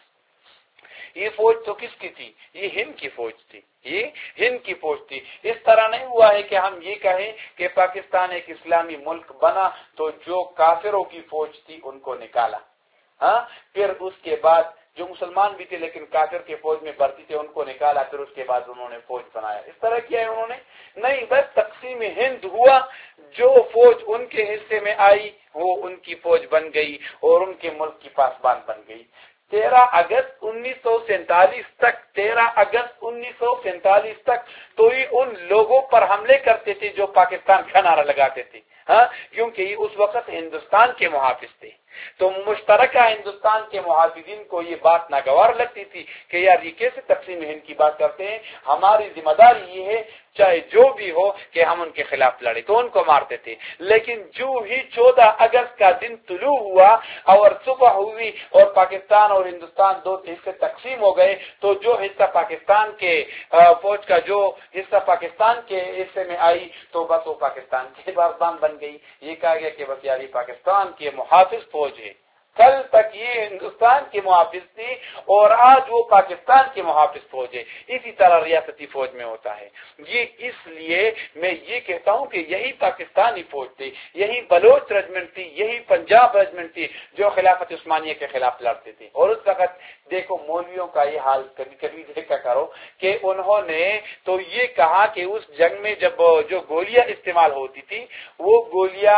S1: یہ فوج تو کس کی تھی؟ یہ ہند کی فوج تھی. یہ ہند کی فوج تھی. اس طرح نہیں ہوا ہے کہ ہم یہ کہیں کہ پاکستان ایک اسلامی ملک بنا تو جو کافروں کی فوج تھی ان کو نکالا، ہاں پھر اس کے بعد جو مسلمان بھی تھے لیکن کافر کے فوج میں بھرتی تھے ان کو نکالا، پھر اس کے بعد انہوں نے فوج بنایا. اس طرح کیا ہے انہوں نے؟ نہیں، بس تقسیم ہند ہوا، جو فوج ان کے حصے میں آئی وہ ان کی فوج بن گئی اور ان کے ملک کی پاسبان بن گئی. تیرہ اگست انیس سو سینتالیس تک تیرہ اگست انیس سو سینتالیس تک تو یہ ان لوگوں پر حملے کرتے تھے جو پاکستان کا نعرہ لگاتے تھے، ہاں کیونکہ یہ اس وقت ہندوستان کے محافظ تھے. تو مشترکہ ہندوستان کے محافظین کو یہ بات ناگوار لگتی تھی کہ یار یہ کیسے تقسیم ہند کی بات کرتے ہیں، ہماری ذمہ داری یہ ہے چاہے جو بھی ہو کہ ہم ان کے خلاف لڑے، تو ان کو مارتے تھے. لیکن جو ہی چودہ اگست کا دن طلوع ہوا اور صبح ہوئی اور پاکستان اور ہندوستان دو حصے تقسیم ہو گئے، تو جو حصہ پاکستان کے فوج کا جو حصہ پاکستان کے حصے میں آئی تو بس وہ پاکستان کے پاسبان بن گئی. یہ کہا گیا کہ بس یار یہ پاکستان کے محافظ فوج ہے. کل تک یہ ہندوستان کے محافظ تھی اور آج وہ پاکستان کے محافظ فوج ہے. اسی طرح ریاستی فوج میں ہوتا ہے. یہ اس لیے میں یہ کہتا ہوں کہ یہی پاکستانی فوج تھی، یہی بلوچ رجمنٹ تھی، یہی پنجاب رجمنٹ تھی جو خلافت عثمانیہ کے خلاف لڑتے تھے. اور اس وقت دیکھو مولویوں کا یہ حال کبھی کبھی دیکھا کرو کہ انہوں نے تو یہ کہا کہ اس جنگ میں جب جو گولیاں استعمال ہوتی تھی وہ گولیاں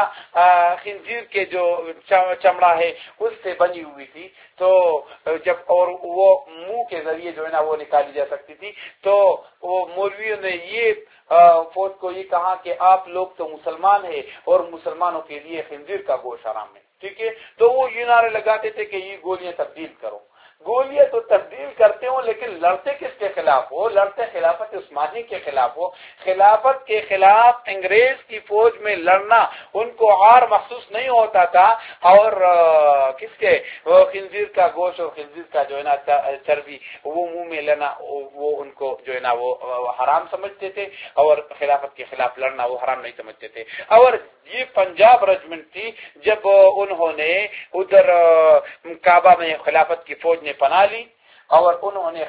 S1: خنزیر کے جو چمڑا ہے اس سے بنی ہوئی تھی، تو جب اور وہ منہ کے ذریعے جو ہے نا وہ نکالی جا سکتی تھی. تو وہ مولویوں نے یہ فوج کو یہ کہا کہ آپ لوگ تو مسلمان ہیں اور مسلمانوں کے لیے خنزیر کا گوشت حرام ہے، ٹھیک ہے. تو وہ یہ نعرے لگاتے تھے کہ یہ گولیاں تبدیل کرو. گولیاں تو تبدیل کرتے ہو لیکن لڑتے کس کے خلاف ہو؟ لڑتے خلافت عثمانی کے خلاف ہو. خلافت کے خلاف انگریز کی فوج میں لڑنا ان کو عار محسوس نہیں ہوتا تھا، اور کس کے وہ خنزیر کا گوشت اور خنزیر کا جو ہے نا چربی وہ منہ میں لینا وہ ان کو جو ہے نا وہ حرام سمجھتے تھے، اور خلافت کے خلاف لڑنا وہ حرام نہیں سمجھتے تھے. اور یہ پنجاب رجمنٹ تھی جب انہوں نے ادھر کعبہ میں خلافت کی فوج نے پناہ لی اور انہوں نے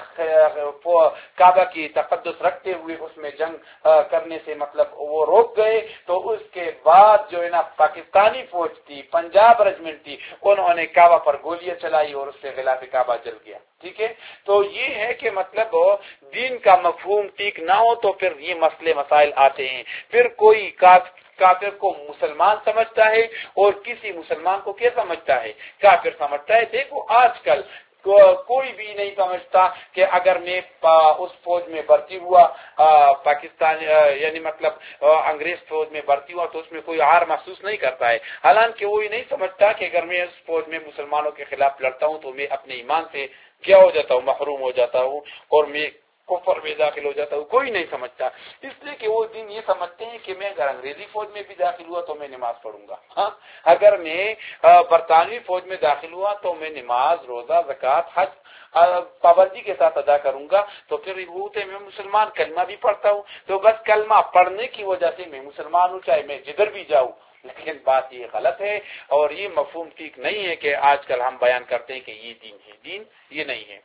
S1: کعبہ کی تقدس رکھتے ہوئے اس میں جنگ کرنے سے مطلب وہ روک گئے. تو اس کے بعد جو ہے نا پاکستانی فوج تھی، پنجاب رجمنٹ تھی، انہوں نے کعبہ پر گولیاں چلائی اور اس سے غلاف کعبہ جل گیا. ٹھیک ہے. تو یہ ہے کہ مطلب دین کا مفہوم ٹھیک نہ ہو تو پھر یہ مسئلے مسائل آتے ہیں. پھر کوئی کافر کو مسلمان سمجھتا ہے اور کسی مسلمان کو کیا سمجھتا ہے؟ کافر سمجھتا ہے. دیکھو آج کل کوئی بھی نہیں سمجھتا کہ اگر میں اس فوج میں بھرتی ہوا پاکستان یعنی مطلب انگریز فوج میں بھرتی ہوا تو اس میں کوئی عار محسوس نہیں کرتا ہے. حالانکہ وہ یہ نہیں سمجھتا کہ اگر میں اس فوج میں مسلمانوں کے خلاف لڑتا ہوں تو میں اپنے ایمان سے کیا ہو جاتا ہوں، محروم ہو جاتا ہوں اور میں کفر میں داخل ہو جاتا ہوں. کوئی نہیں سمجھتا، اس لیے کہ وہ دن یہ سمجھتے ہیں کہ میں اگر انگریزی فوج میں بھی داخل ہوا تو میں نماز پڑھوں گا، ہاں اگر میں برطانوی فوج میں داخل ہوا تو میں نماز، روزہ، زکوٰۃ، حج پابندی کے ساتھ ادا کروں گا. تو پھر وہ میں مسلمان کلمہ بھی پڑھتا ہوں، تو بس کلمہ پڑھنے کی وجہ سے میں مسلمان ہوں، چاہے میں جدھر بھی جاؤں. لیکن بات یہ غلط ہے اور یہ مفہوم ٹھیک نہیں ہے کہ آج کل ہم بیان کرتے ہیں کہ یہ دین ہے. دین یہ نہیں ہے.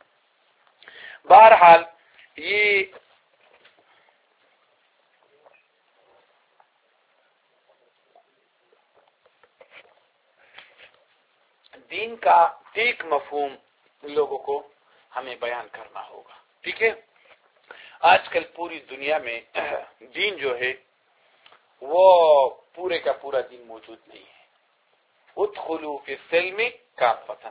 S1: بہرحال یہ دین کا ٹھیک مفہوم لوگوں کو ہمیں بیان کرنا ہوگا. ٹھیک ہے. آج کل پوری دنیا میں دین جو ہے وہ پورے کا پورا دین موجود نہیں ہے. ادخلوا فی السلم کافۃ.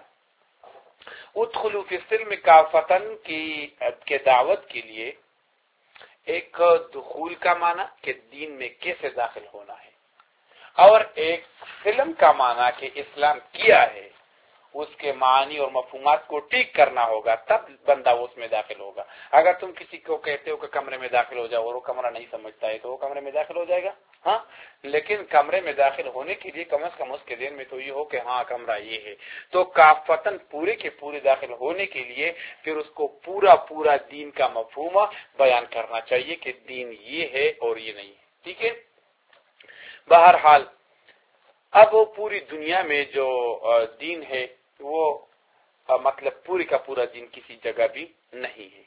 S1: ادخلوا فی السلم کافۃ کی دعوت کے لیے ایک دخول کا معنی کہ دین میں کیسے داخل ہونا ہے، اور ایک سلم کا معنی کہ اسلام کیا ہے، اس کے معنی اور مفہومات کو ٹھیک کرنا ہوگا، تب بندہ اس میں داخل ہوگا. اگر تم کسی کو کہتے ہو کہ کمرے میں داخل ہو جاؤ اور وہ کمرہ نہیں سمجھتا ہے تو وہ کمرے میں داخل ہو جائے گا. ہاں، لیکن کمرے میں داخل ہونے کے لیے کم از کم اس کے ذہن میں تو یہ ہو کہ ہاں کمرہ یہ ہے. تو کافتن پورے کے پورے داخل ہونے کے لیے پھر اس کو پورا پورا دین کا مفہوم بیان کرنا چاہیے کہ دین یہ ہے اور یہ نہیں ہے. ٹھیک ہے. بہرحال اب وہ پوری دنیا میں جو دین ہے وہ مطلب پوری کا پورا دین کسی جگہ بھی نہیں ہے.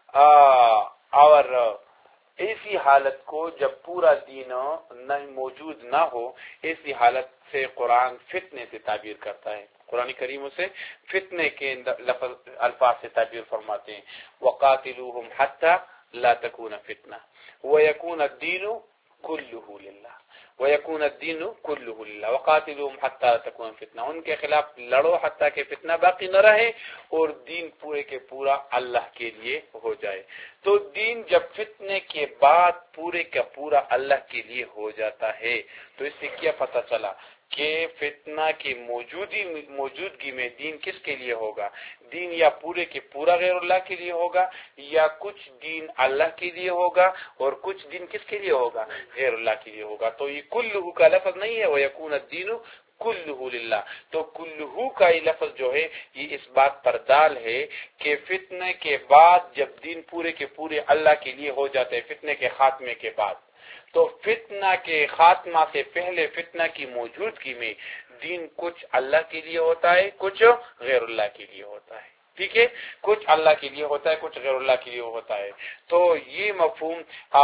S1: اور ایسی حالت کو جب پورا دین موجود نہ ہو، ایسی حالت سے قرآن فتنے سے تعبیر کرتا ہے. قرآن کریم اسے فتنے کے لفظ الفاظ سے تعبیر فرماتے ہیں. وَقَاتِلُوهُمْ حَتَّى لَا تَكُونَ فِتْنَةٌ وَيَكُونَ الدِّينُ كُلُّهُ لِلَّهِ وَيَكُونَ الدِّينُ كُلُّهُ لِلَّهِ وَقَاتِلُوهُمْ حَتَّى لَا تَكُونَ فِتْنَةٌ. ان کے خلاف لڑو حتیٰ کہ فتنہ باقی نہ رہے اور دین پورے کے پورا اللہ کے لیے ہو جائے. تو دین جب فتنے کے بعد پورے کا پورا اللہ کے لیے ہو جاتا ہے تو اس سے کیا پتہ چلا کہ فتنہ کی موجودی موجودگی میں دین کس کے لیے ہوگا؟ دین یا پورے کے پورا غیر اللہ کے لیے ہوگا، یا کچھ دین اللہ کے لیے ہوگا اور کچھ دین کس کے لیے ہوگا؟ غیر اللہ کے لیے ہوگا. تو یہ کلہ کا لفظ نہیں ہے وَيَكُونَ الدِّينُ کلہ للہ. تو کلہ کا یہ لفظ جو ہے یہ اس بات پر دال ہے کہ فتنے کے بعد جب دین پورے کے پورے اللہ کے لیے ہو جاتے ہیں، فتنے کے خاتمے کے بعد، تو فتنہ کے خاتمہ سے پہلے فتنہ کی موجودگی میں دین کچھ اللہ کے لیے ہوتا ہے، کچھ غیر اللہ کے لیے ہوتا ہے. ٹھیک ہے. کچھ اللہ کے لیے ہوتا ہے، کچھ غیر اللہ کے لیے ہوتا ہے. تو یہ مفہوم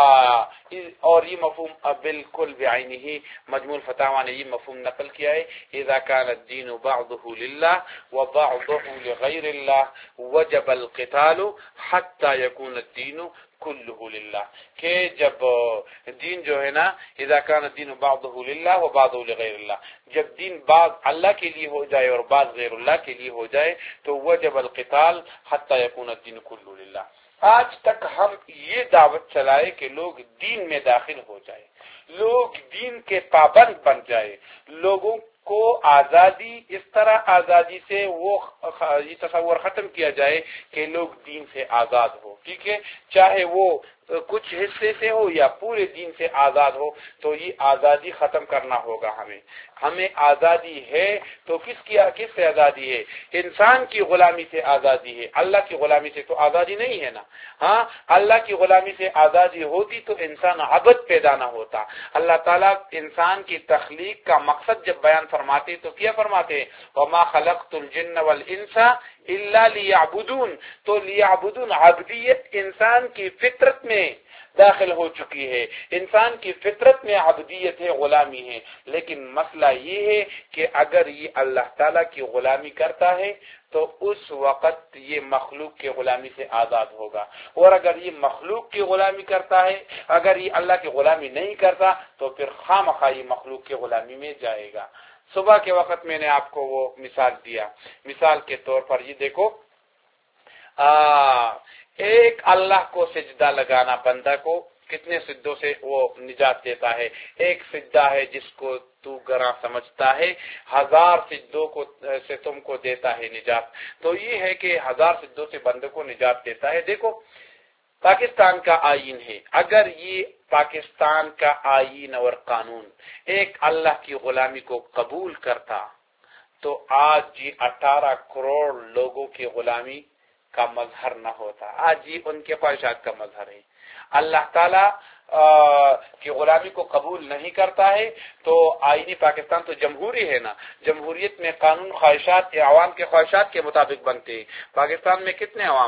S1: اور یہ مفہوم بالکل بعینہ ہی مجموع الفتاوی نے یہ مفہوم نقل کیا ہے. اذا كان الدين بعضه لله وبعضه لغير الله وجب القتال حتى يكون الدين کلہ للہ. کہ جب دین جو ہے نا اذا كان الدين بعضه لله وبعضه لغير الله، جب دین بعض اللہ کے لیے ہو جائے اور بعض غیر اللہ کے لیے ہو جائے تو وجب القتال حتى يكون الدين کلہ للہ. آج تک ہم یہ دعوت چلائے کہ لوگ دین میں داخل ہو جائے، لوگ دین کے پابند بن جائے، لوگوں کو آزادی اس طرح آزادی سے وہ یہ تصور ختم کیا جائے کہ لوگ دین سے آزاد ہو. ٹھیک ہے. چاہے وہ کچھ حصے سے ہو یا پورے دین سے آزاد ہو، تو یہ آزادی ختم کرنا ہوگا. ہمیں ہمیں آزادی ہے تو کس کی کس سے آزادی ہے؟ انسان کی غلامی سے آزادی ہے. اللہ کی غلامی سے تو آزادی نہیں ہے نا. ہاں، اللہ کی غلامی سے آزادی ہوتی تو انسان عبد پیدا نہ ہوتا. اللہ تعالیٰ انسان کی تخلیق کا مقصد جب بیان فرماتے تو کیا فرماتے؟ وما خلقت الجن والانس الا لیعبدون. تو لیعبدون عبدیت انسان کی فطرت میں داخل ہو چکی ہے. انسان کی فطرت میں عبدیت ہے، غلامی ہے. لیکن مسئلہ یہ ہے کہ اگر یہ اللہ تعالیٰ کی غلامی کرتا ہے تو اس وقت یہ مخلوق کی غلامی سے آزاد ہوگا، اور اگر یہ مخلوق کی غلامی کرتا ہے، اگر یہ اللہ کی غلامی نہیں کرتا تو پھر خامخواہ یہ مخلوق کی غلامی میں جائے گا. صبح کے وقت میں نے آپ کو وہ مثال دیا. مثال کے طور پر یہ دیکھو، آ ایک اللہ کو سجدہ لگانا بندہ کو کتنے سجدوں سے وہ نجات دیتا ہے؟ ایک سجدہ ہے جس کو تو گراں سمجھتا ہے، ہزار سجدوں کو سے تم کو دیتا ہے نجات. تو یہ ہے کہ ہزار سجدوں سے بندے کو نجات دیتا ہے. دیکھو پاکستان کا آئین ہے، اگر یہ پاکستان کا آئین اور قانون ایک اللہ کی غلامی کو قبول کرتا تو آج جی اٹھارہ کروڑ لوگوں کی غلامی کا مظہر نہ ہوتا. آج یہ ان کے خواہشات کا مظہر ہے. اللہ تعالیٰ کی غلامی کو قبول نہیں کرتا ہے تو آئینی پاکستان تو جمہوری ہے نا. جمہوریت میں قانون خواہشات عوام کے خواہشات کے مطابق بنتے ہیں. پاکستان میں کتنے عوام ہیں؟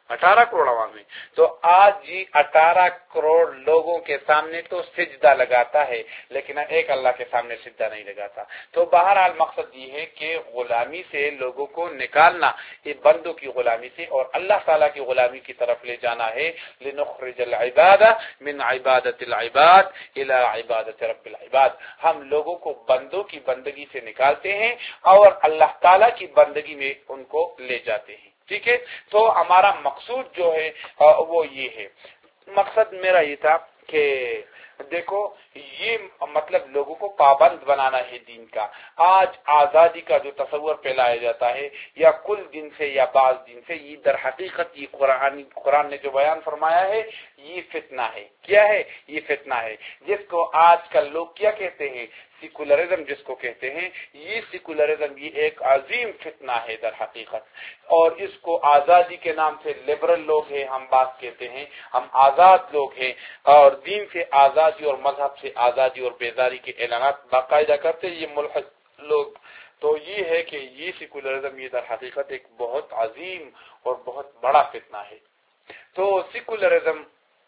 S1: اٹھارہ کروڑ عوام ہے. تو آج جی اٹھارہ کروڑ لوگوں کے سامنے تو سجدہ لگاتا ہے، لیکن ایک اللہ کے سامنے سجدہ نہیں لگاتا. تو بہرحال مقصد یہ ہے کہ غلامی سے لوگوں کو نکالنا، یہ بندوں کی غلامی سے اور اللہ تعالیٰ کی غلامی کی طرف لے جانا ہے. لنخرج العباد من عبادت العباد الى عبادت رب العباد. ہم لوگوں کو بندوں کی بندگی سے نکالتے ہیں اور اللہ تعالیٰ کی بندگی میں ان کو لے جاتے ہیں. ٹھیک ہے. تو ہمارا مقصود جو ہے وہ یہ ہے. مقصد میرا یہ تھا کہ دیکھو یہ مطلب لوگوں کو پابند بنانا ہے دین کا. آج آزادی کا جو تصور پھیلایا جاتا ہے یا کل دن سے یا بعض دن سے، یہ در حقیقت یہ قرآن قرآن نے جو بیان فرمایا ہے یہ فتنہ ہے. کیا ہے؟ یہ فتنہ ہے، جس کو آج کل لوگ کیا کہتے ہیں؟ سیکولرزم جس کو کہتے ہیں. یہ سیکولرزم یہ ایک عظیم فتنہ ہے در حقیقت، اور اس کو آزادی کے نام سے لبرل لوگ ہیں، ہم بات کہتے ہیں ہم آزاد لوگ ہیں اور دین سے آزادی اور مذہب سے آزادی اور بیداری کے اعلانات باقاعدہ کرتے یہ ملحد لوگ. تو یہ ہے کہ یہ سیکولرزم یہ در حقیقت ایک بہت عظیم اور بہت بڑا فتنہ ہے. تو سیکولرزم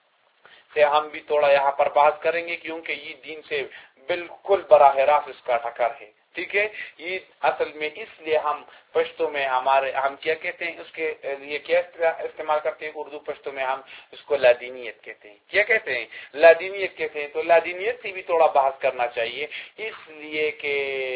S1: سے ہم بھی تھوڑا یہاں پر بات کریں گے، کیونکہ یہ دین سے بالکل براہ راست اس کا ٹکر ہے. ٹھیک ہے. یہ اصل میں اس لیے ہم پشتو میں ہمارے ہم کیا کہتے ہیں اس کے لیے کیا استعمال کرتے ہیں؟ اردو پشتو میں ہم اس کو لادینیت کہتے ہیں. کیا کہتے ہیں؟ لادینیت کہتے ہیں. تو لادینیت سے بھی تھوڑا بحث کرنا چاہیے، اس لیے کہ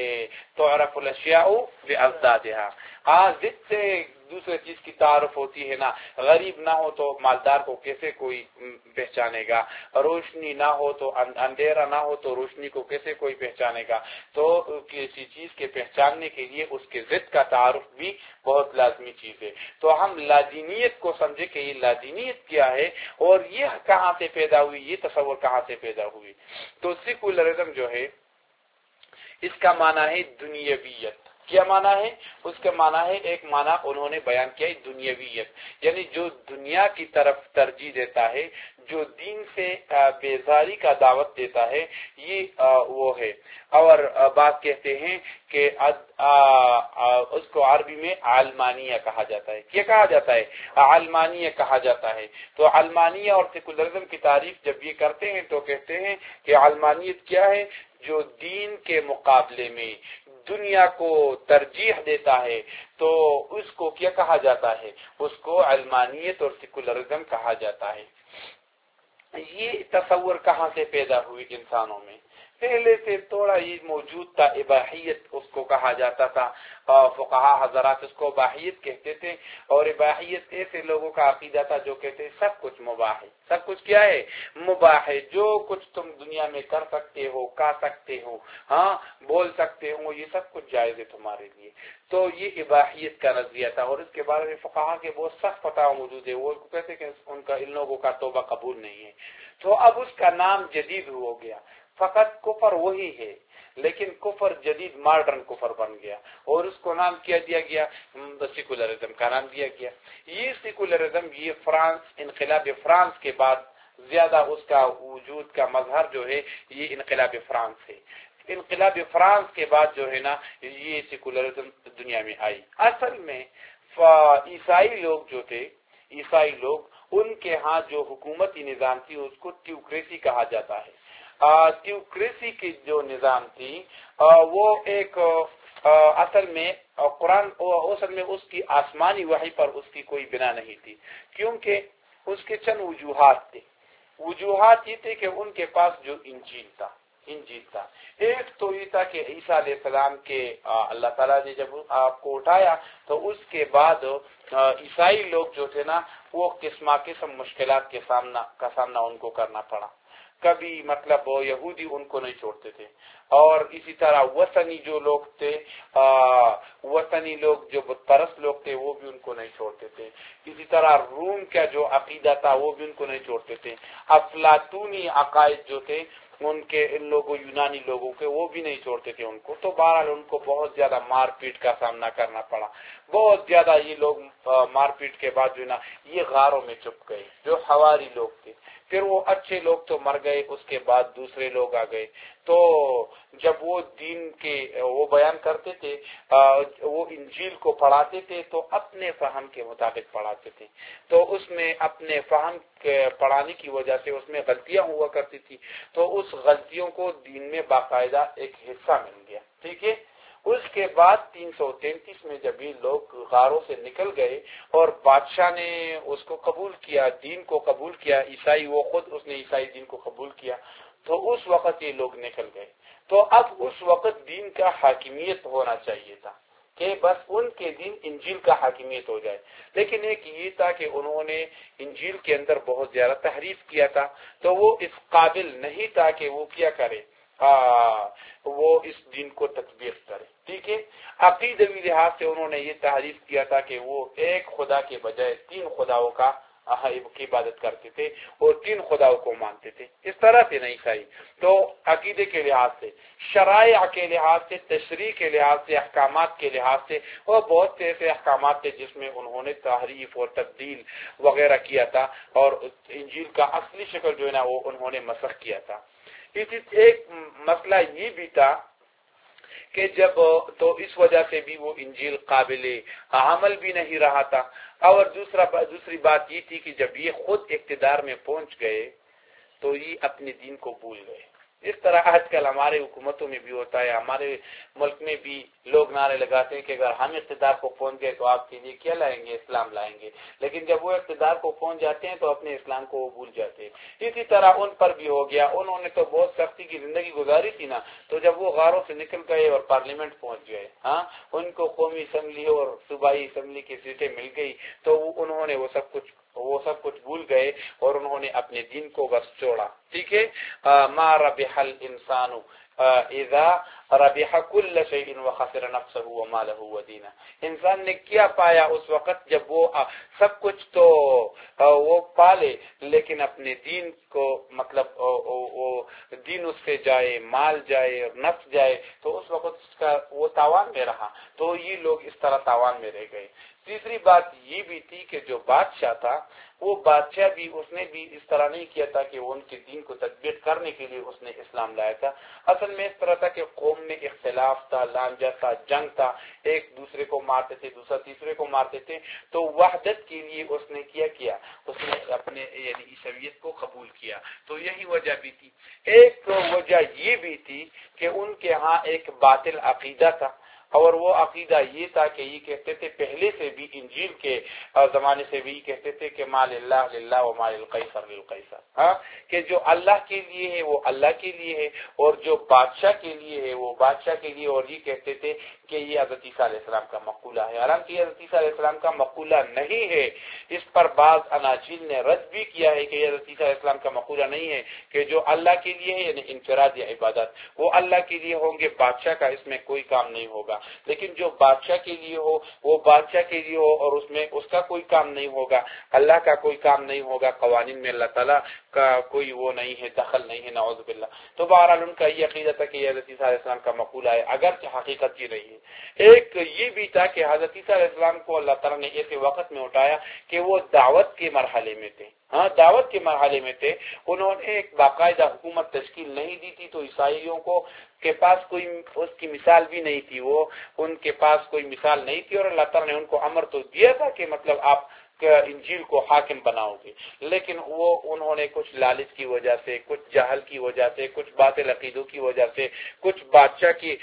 S1: تعرف الاشیاء باضدادها. ہاں ضد سے دوسرے چیز کی تعارف ہوتی ہے نا. غریب نہ ہو تو مالدار کو کیسے کوئی پہچانے گا؟ روشنی نہ ہو تو اندھیرا نہ ہو تو روشنی کو کیسے کوئی پہچانے گا؟ تو کسی چیز کے پہچاننے کے لیے اس کے ضد کا تعارف بھی بہت لازمی چیز ہے. تو ہم لادینیت کو سمجھے کہ یہ لادینیت کیا ہے اور یہ کہاں سے پیدا ہوئی، یہ تصور کہاں سے پیدا ہوئی. تو سیکولرزم جو ہے اس کا معنی ہے دنیاویت. کیا معنی ہے اس کا؟ معنی ہے ایک معنی انہوں نے بیان کیا ہے دنیاویت، یعنی جو دنیا کی طرف ترجیح دیتا ہے، جو دین سے بیزاری کا دعوت دیتا ہے، یہ وہ ہے. اور بات کہتے ہیں کہ اس کو عربی میں علمانیہ کہا جاتا ہے. کیا کہا جاتا ہے؟ علمانیہ کہا جاتا ہے. تو علمانیہ اور سیکولرزم کی تعریف جب یہ کرتے ہیں تو کہتے ہیں کہ علمانیت کیا ہے؟ جو دین کے مقابلے میں دنیا کو ترجیح دیتا ہے، تو اس کو کیا کہا جاتا ہے؟ اس کو علمانیت اور سیکولرزم کہا جاتا ہے. یہ تصور کہاں سے پیدا ہوئی انسانوں میں؟ پہلے سے تھوڑا یہ موجود تھا. اباحیت اس کو کہا جاتا تھا. فقہا حضرات اس کو اباحیت کہتے تھے، اور اباحیت ایسے لوگوں کا عقیدہ تھا جو کہتے ہیں سب کچھ مباح ہے. سب کچھ کیا ہے؟ مباح ہے. جو کچھ تم دنیا میں کر سکتے ہو، کھا سکتے ہو، ہاں بول سکتے ہو، یہ سب کچھ جائز ہے تمہارے لیے. تو یہ اباحیت کا نظریہ تھا، اور اس کے بارے میں فقہا کے بہت سخت فتویٰ موجود ہے. وہ کہتے کہ ان کا ان لوگوں کا توبہ قبول نہیں ہے. تو اب اس کا نام جدید ہو گیا. فقط کفر وہی ہے، لیکن کفر جدید ماڈرن کفر بن گیا، اور اس کو نام کیا دیا گیا؟ سیکولرزم کا نام دیا گیا. یہ سیکولرزم یہ فرانس، انقلاب فرانس کے بعد زیادہ اس کا وجود کا مظہر جو ہے یہ انقلاب فرانس ہے. انقلاب فرانس کے بعد جو ہے نا یہ سیکولرزم دنیا میں آئی. اصل میں عیسائی لوگ جو تھے، عیسائی لوگ، ان کے ہاں جو حکومتی نظام تھی اس کو تھیوکریسی کہا جاتا ہے. تھیوکریسی کی جو نظام تھی وہ ایک اصل میں قرآن اصل میں اس کی آسمانی وحی پر اس کی کوئی بنا نہیں تھی، کیونکہ اس کے چند وجوہات تھے. وجوہات یہ تھے کہ ان کے پاس جو انجیل تھا انجیل تھا ایک تو یہ تھا کہ عیسیٰ علیہ السلام کے اللہ تعالیٰ نے جب آپ کو اٹھایا تو اس کے بعد عیسائی لوگ جو تھے نا وہ قسم قسم مشکلات کے سامنا کا سامنا ان کو کرنا پڑا. کبھی مطلب یہودی ان کو نہیں چھوڑتے تھے، اور اسی طرح وطنی جو لوگ تھے، وطنی لوگ جو بت پرست لوگ تھے وہ بھی ان کو نہیں چھوڑتے تھے. اسی طرح روم کا جو عقیدہ تھا وہ بھی ان کو نہیں چھوڑتے تھے. افلاطونی عقائد جو تھے ان کے ان لوگوں یونانی لوگوں کے، وہ بھی نہیں چھوڑتے تھے ان کو. تو بہرحال ان کو بہت زیادہ مار پیٹ کا سامنا کرنا پڑا. بہت زیادہ یہ لوگ مار پیٹ کے بعد جو نا یہ غاروں میں چھپ گئے جو حواری لوگ تھے. پھر وہ اچھے لوگ تو مر گئے، اس کے بعد دوسرے لوگ آ گئے. تو جب وہ دین کے وہ بیان کرتے تھے، وہ انجیل کو پڑھاتے تھے تو اپنے فہم کے مطابق پڑھاتے تھے. تو اس میں اپنے فہم کے پڑھانے کی وجہ سے اس میں غلطیاں ہوا کرتی تھی. تو اس غلطیوں کو دین میں باقاعدہ ایک حصہ مل گیا. ٹھیک ہے. اس کے بعد تین سو تینتیس میں جب یہ لوگ غاروں سے نکل گئے اور بادشاہ نے اس کو قبول کیا، دین کو قبول کیا، عیسائی وہ خود اس نے عیسائی دین کو قبول کیا، تو اس وقت یہ لوگ نکل گئے. تو اب اس وقت دین کا حاکمیت ہونا چاہیے تھا کہ بس ان کے دین انجیل کا حاکمیت ہو جائے. لیکن ایک یہ تھا کہ انہوں نے انجیل کے اندر بہت زیادہ تحریف کیا تھا، تو وہ اس قابل نہیں تھا کہ وہ کیا کرے، آ, وہ اس دین کو تطبیق کرے. ٹھیک ہے. عقیدوی لحاظ سے انہوں نے یہ تحریف کیا تھا کہ وہ ایک خدا کے بجائے تین خداؤں کا کی عبادت کرتے تھے اور تین خداؤں کو مانتے تھے. اس طرح سے نہیں صحیح. تو عقیدے کے لحاظ سے، شرائع کے لحاظ سے، تشریع کے لحاظ سے، احکامات کے لحاظ سے، اور بہت سے ایسے احکامات تھے جس میں انہوں نے تحریف اور تبدیل وغیرہ کیا تھا اور انجیل کا اصلی شکل جو ہے نا وہ انہوں نے مسخ کیا تھا. اسی ایک مسئلہ یہ بھی تھا کہ جب تو اس وجہ سے بھی وہ انجیل قابل عمل بھی نہیں رہا تھا. اور دوسرا دوسری بات یہ تھی کہ جب یہ خود اقتدار میں پہنچ گئے تو یہ اپنے دین کو بھول گئے. اس طرح آج کل ہمارے حکومتوں میں بھی ہوتا ہے، ہمارے ملک میں بھی لوگ نعرے لگاتے ہیں کہ اگر ہم اقتدار کو پہنچ گئے تو آپ کے لیے کیا لائیں گے، اسلام لائیں گے. لیکن جب وہ اقتدار کو پہنچ جاتے ہیں تو اپنے اسلام کو وہ بھول جاتے ہیں. اسی طرح ان پر بھی ہو گیا. انہوں نے تو بہت سختی کی زندگی گزاری تھی نا، تو جب وہ غاروں سے نکل گئے اور پارلیمنٹ پہنچ گئے، ہاں ان کو قومی اسمبلی اور صوبائی اسمبلی کی سیٹیں مل گئی، تو انہوں نے وہ سب کچھ وہ سب کچھ بھول گئے اور انہوں نے اپنے دین کو بس چھوڑا. ٹھیک ہے. ما ربح الانسان اذا ربح كل شيء وخسر نفسه وماله ودينه. انسان نے کیا پایا اس وقت جب وہ سب کچھ تو وہ پالے لیکن اپنے دین کو مطلب وہ دین اس سے جائے، مال جائے اور نفس جائے، تو اس وقت اس کا وہ تاوان میں رہا. تو یہ لوگ اس طرح تاوان میں رہ گئے. تیسری بات یہ بھی تھی کہ جو بادشاہ تھا وہ بادشاہ بھی اس نے بھی اس طرح نہیں کیا تھا کہ وہ ان کے دین کو تطبیق کرنے کے لیے اس نے اسلام لایا تھا. اصل میں اس طرح تھا کہ قوم میں اختلاف تھا، لانجہ تھا، جنگ تھا، ایک دوسرے کو مارتے تھے، دوسرا تیسرے کو مارتے تھے. تو وحدت کے لیے اس نے کیا کیا اس نے اپنے یعنی عیسویت کو قبول کیا. تو یہی وجہ بھی تھی. ایک وجہ یہ بھی تھی کہ ان کے ہاں ایک باطل عقیدہ تھا، اور وہ عقیدہ یہ تھا کہ یہ کہتے تھے پہلے سے بھی انجیل کے زمانے سے بھی کہتے تھے کہ ما للہ للہ و ما للقیصر للقیصر، ہاں کہ جو اللہ کے لیے ہے وہ اللہ کے لیے ہے اور جو بادشاہ کے لیے ہے وہ بادشاہ کے لیے. اور یہ کہتے تھے کہ یہ حضرت عیسیٰ علیہ السلام کا مقولہ ہے، حالانکہ یہ حضرت عیسیٰ علیہ السلام کا مقولہ نہیں ہے. اس پر بعض اناجیل نے رد بھی کیا ہے کہ یہ حضرت عیسیٰ علیہ السلام کا مقولہ نہیں ہے کہ جو اللہ کے لیے ہے یعنی انفراد یا عبادت وہ اللہ کے لیے ہوں گے، بادشاہ کا اس میں کوئی کام نہیں ہوگا. لیکن جو بادشاہ کے لیے ہو وہ بادشاہ کے لیے ہو اور اس میں اس کا کوئی کام نہیں ہوگا، اللہ کا کوئی کام نہیں ہوگا، قوانین میں اللہ تعالیٰ کا کوئی وہ نہیں ہے، دخل نہیں ہے، نعوذ باللہ. تو بہرحال ان کا یہ عقیدہ تھا کہ یہ حضرت عیسیٰ علیہ السلام کا مقولہ ہے، اگرچہ حقیقت یہ نہیں ہے. ایک یہ بھی تھا کہ حضرت عیسیٰ علیہ السلام کو اللہ تعالیٰ نے ایسے وقت میں اٹھایا کہ وہ دعوت کے مرحلے میں تھے، ہاں دعوت کے مرحلے میں تھے. انہوں نے ایک باقاعدہ حکومت تشکیل نہیں دی تھی، تو عیسائیوں کو کے پاس کوئی اس کی مثال بھی نہیں تھی، وہ ان کے پاس کوئی مثال نہیں تھی. اور اللہ تعالیٰ نے ان کو امر تو دیا تھا کہ مطلب آپ انجیل کو حاکم بناؤ گے، لیکن وہ انہوں نے کچھ لالچ کی وجہ سے، کچھ جہل کی وجہ سے، کچھ باطل عقیدوں کی وجہ سے، کچھ بادشاہ کی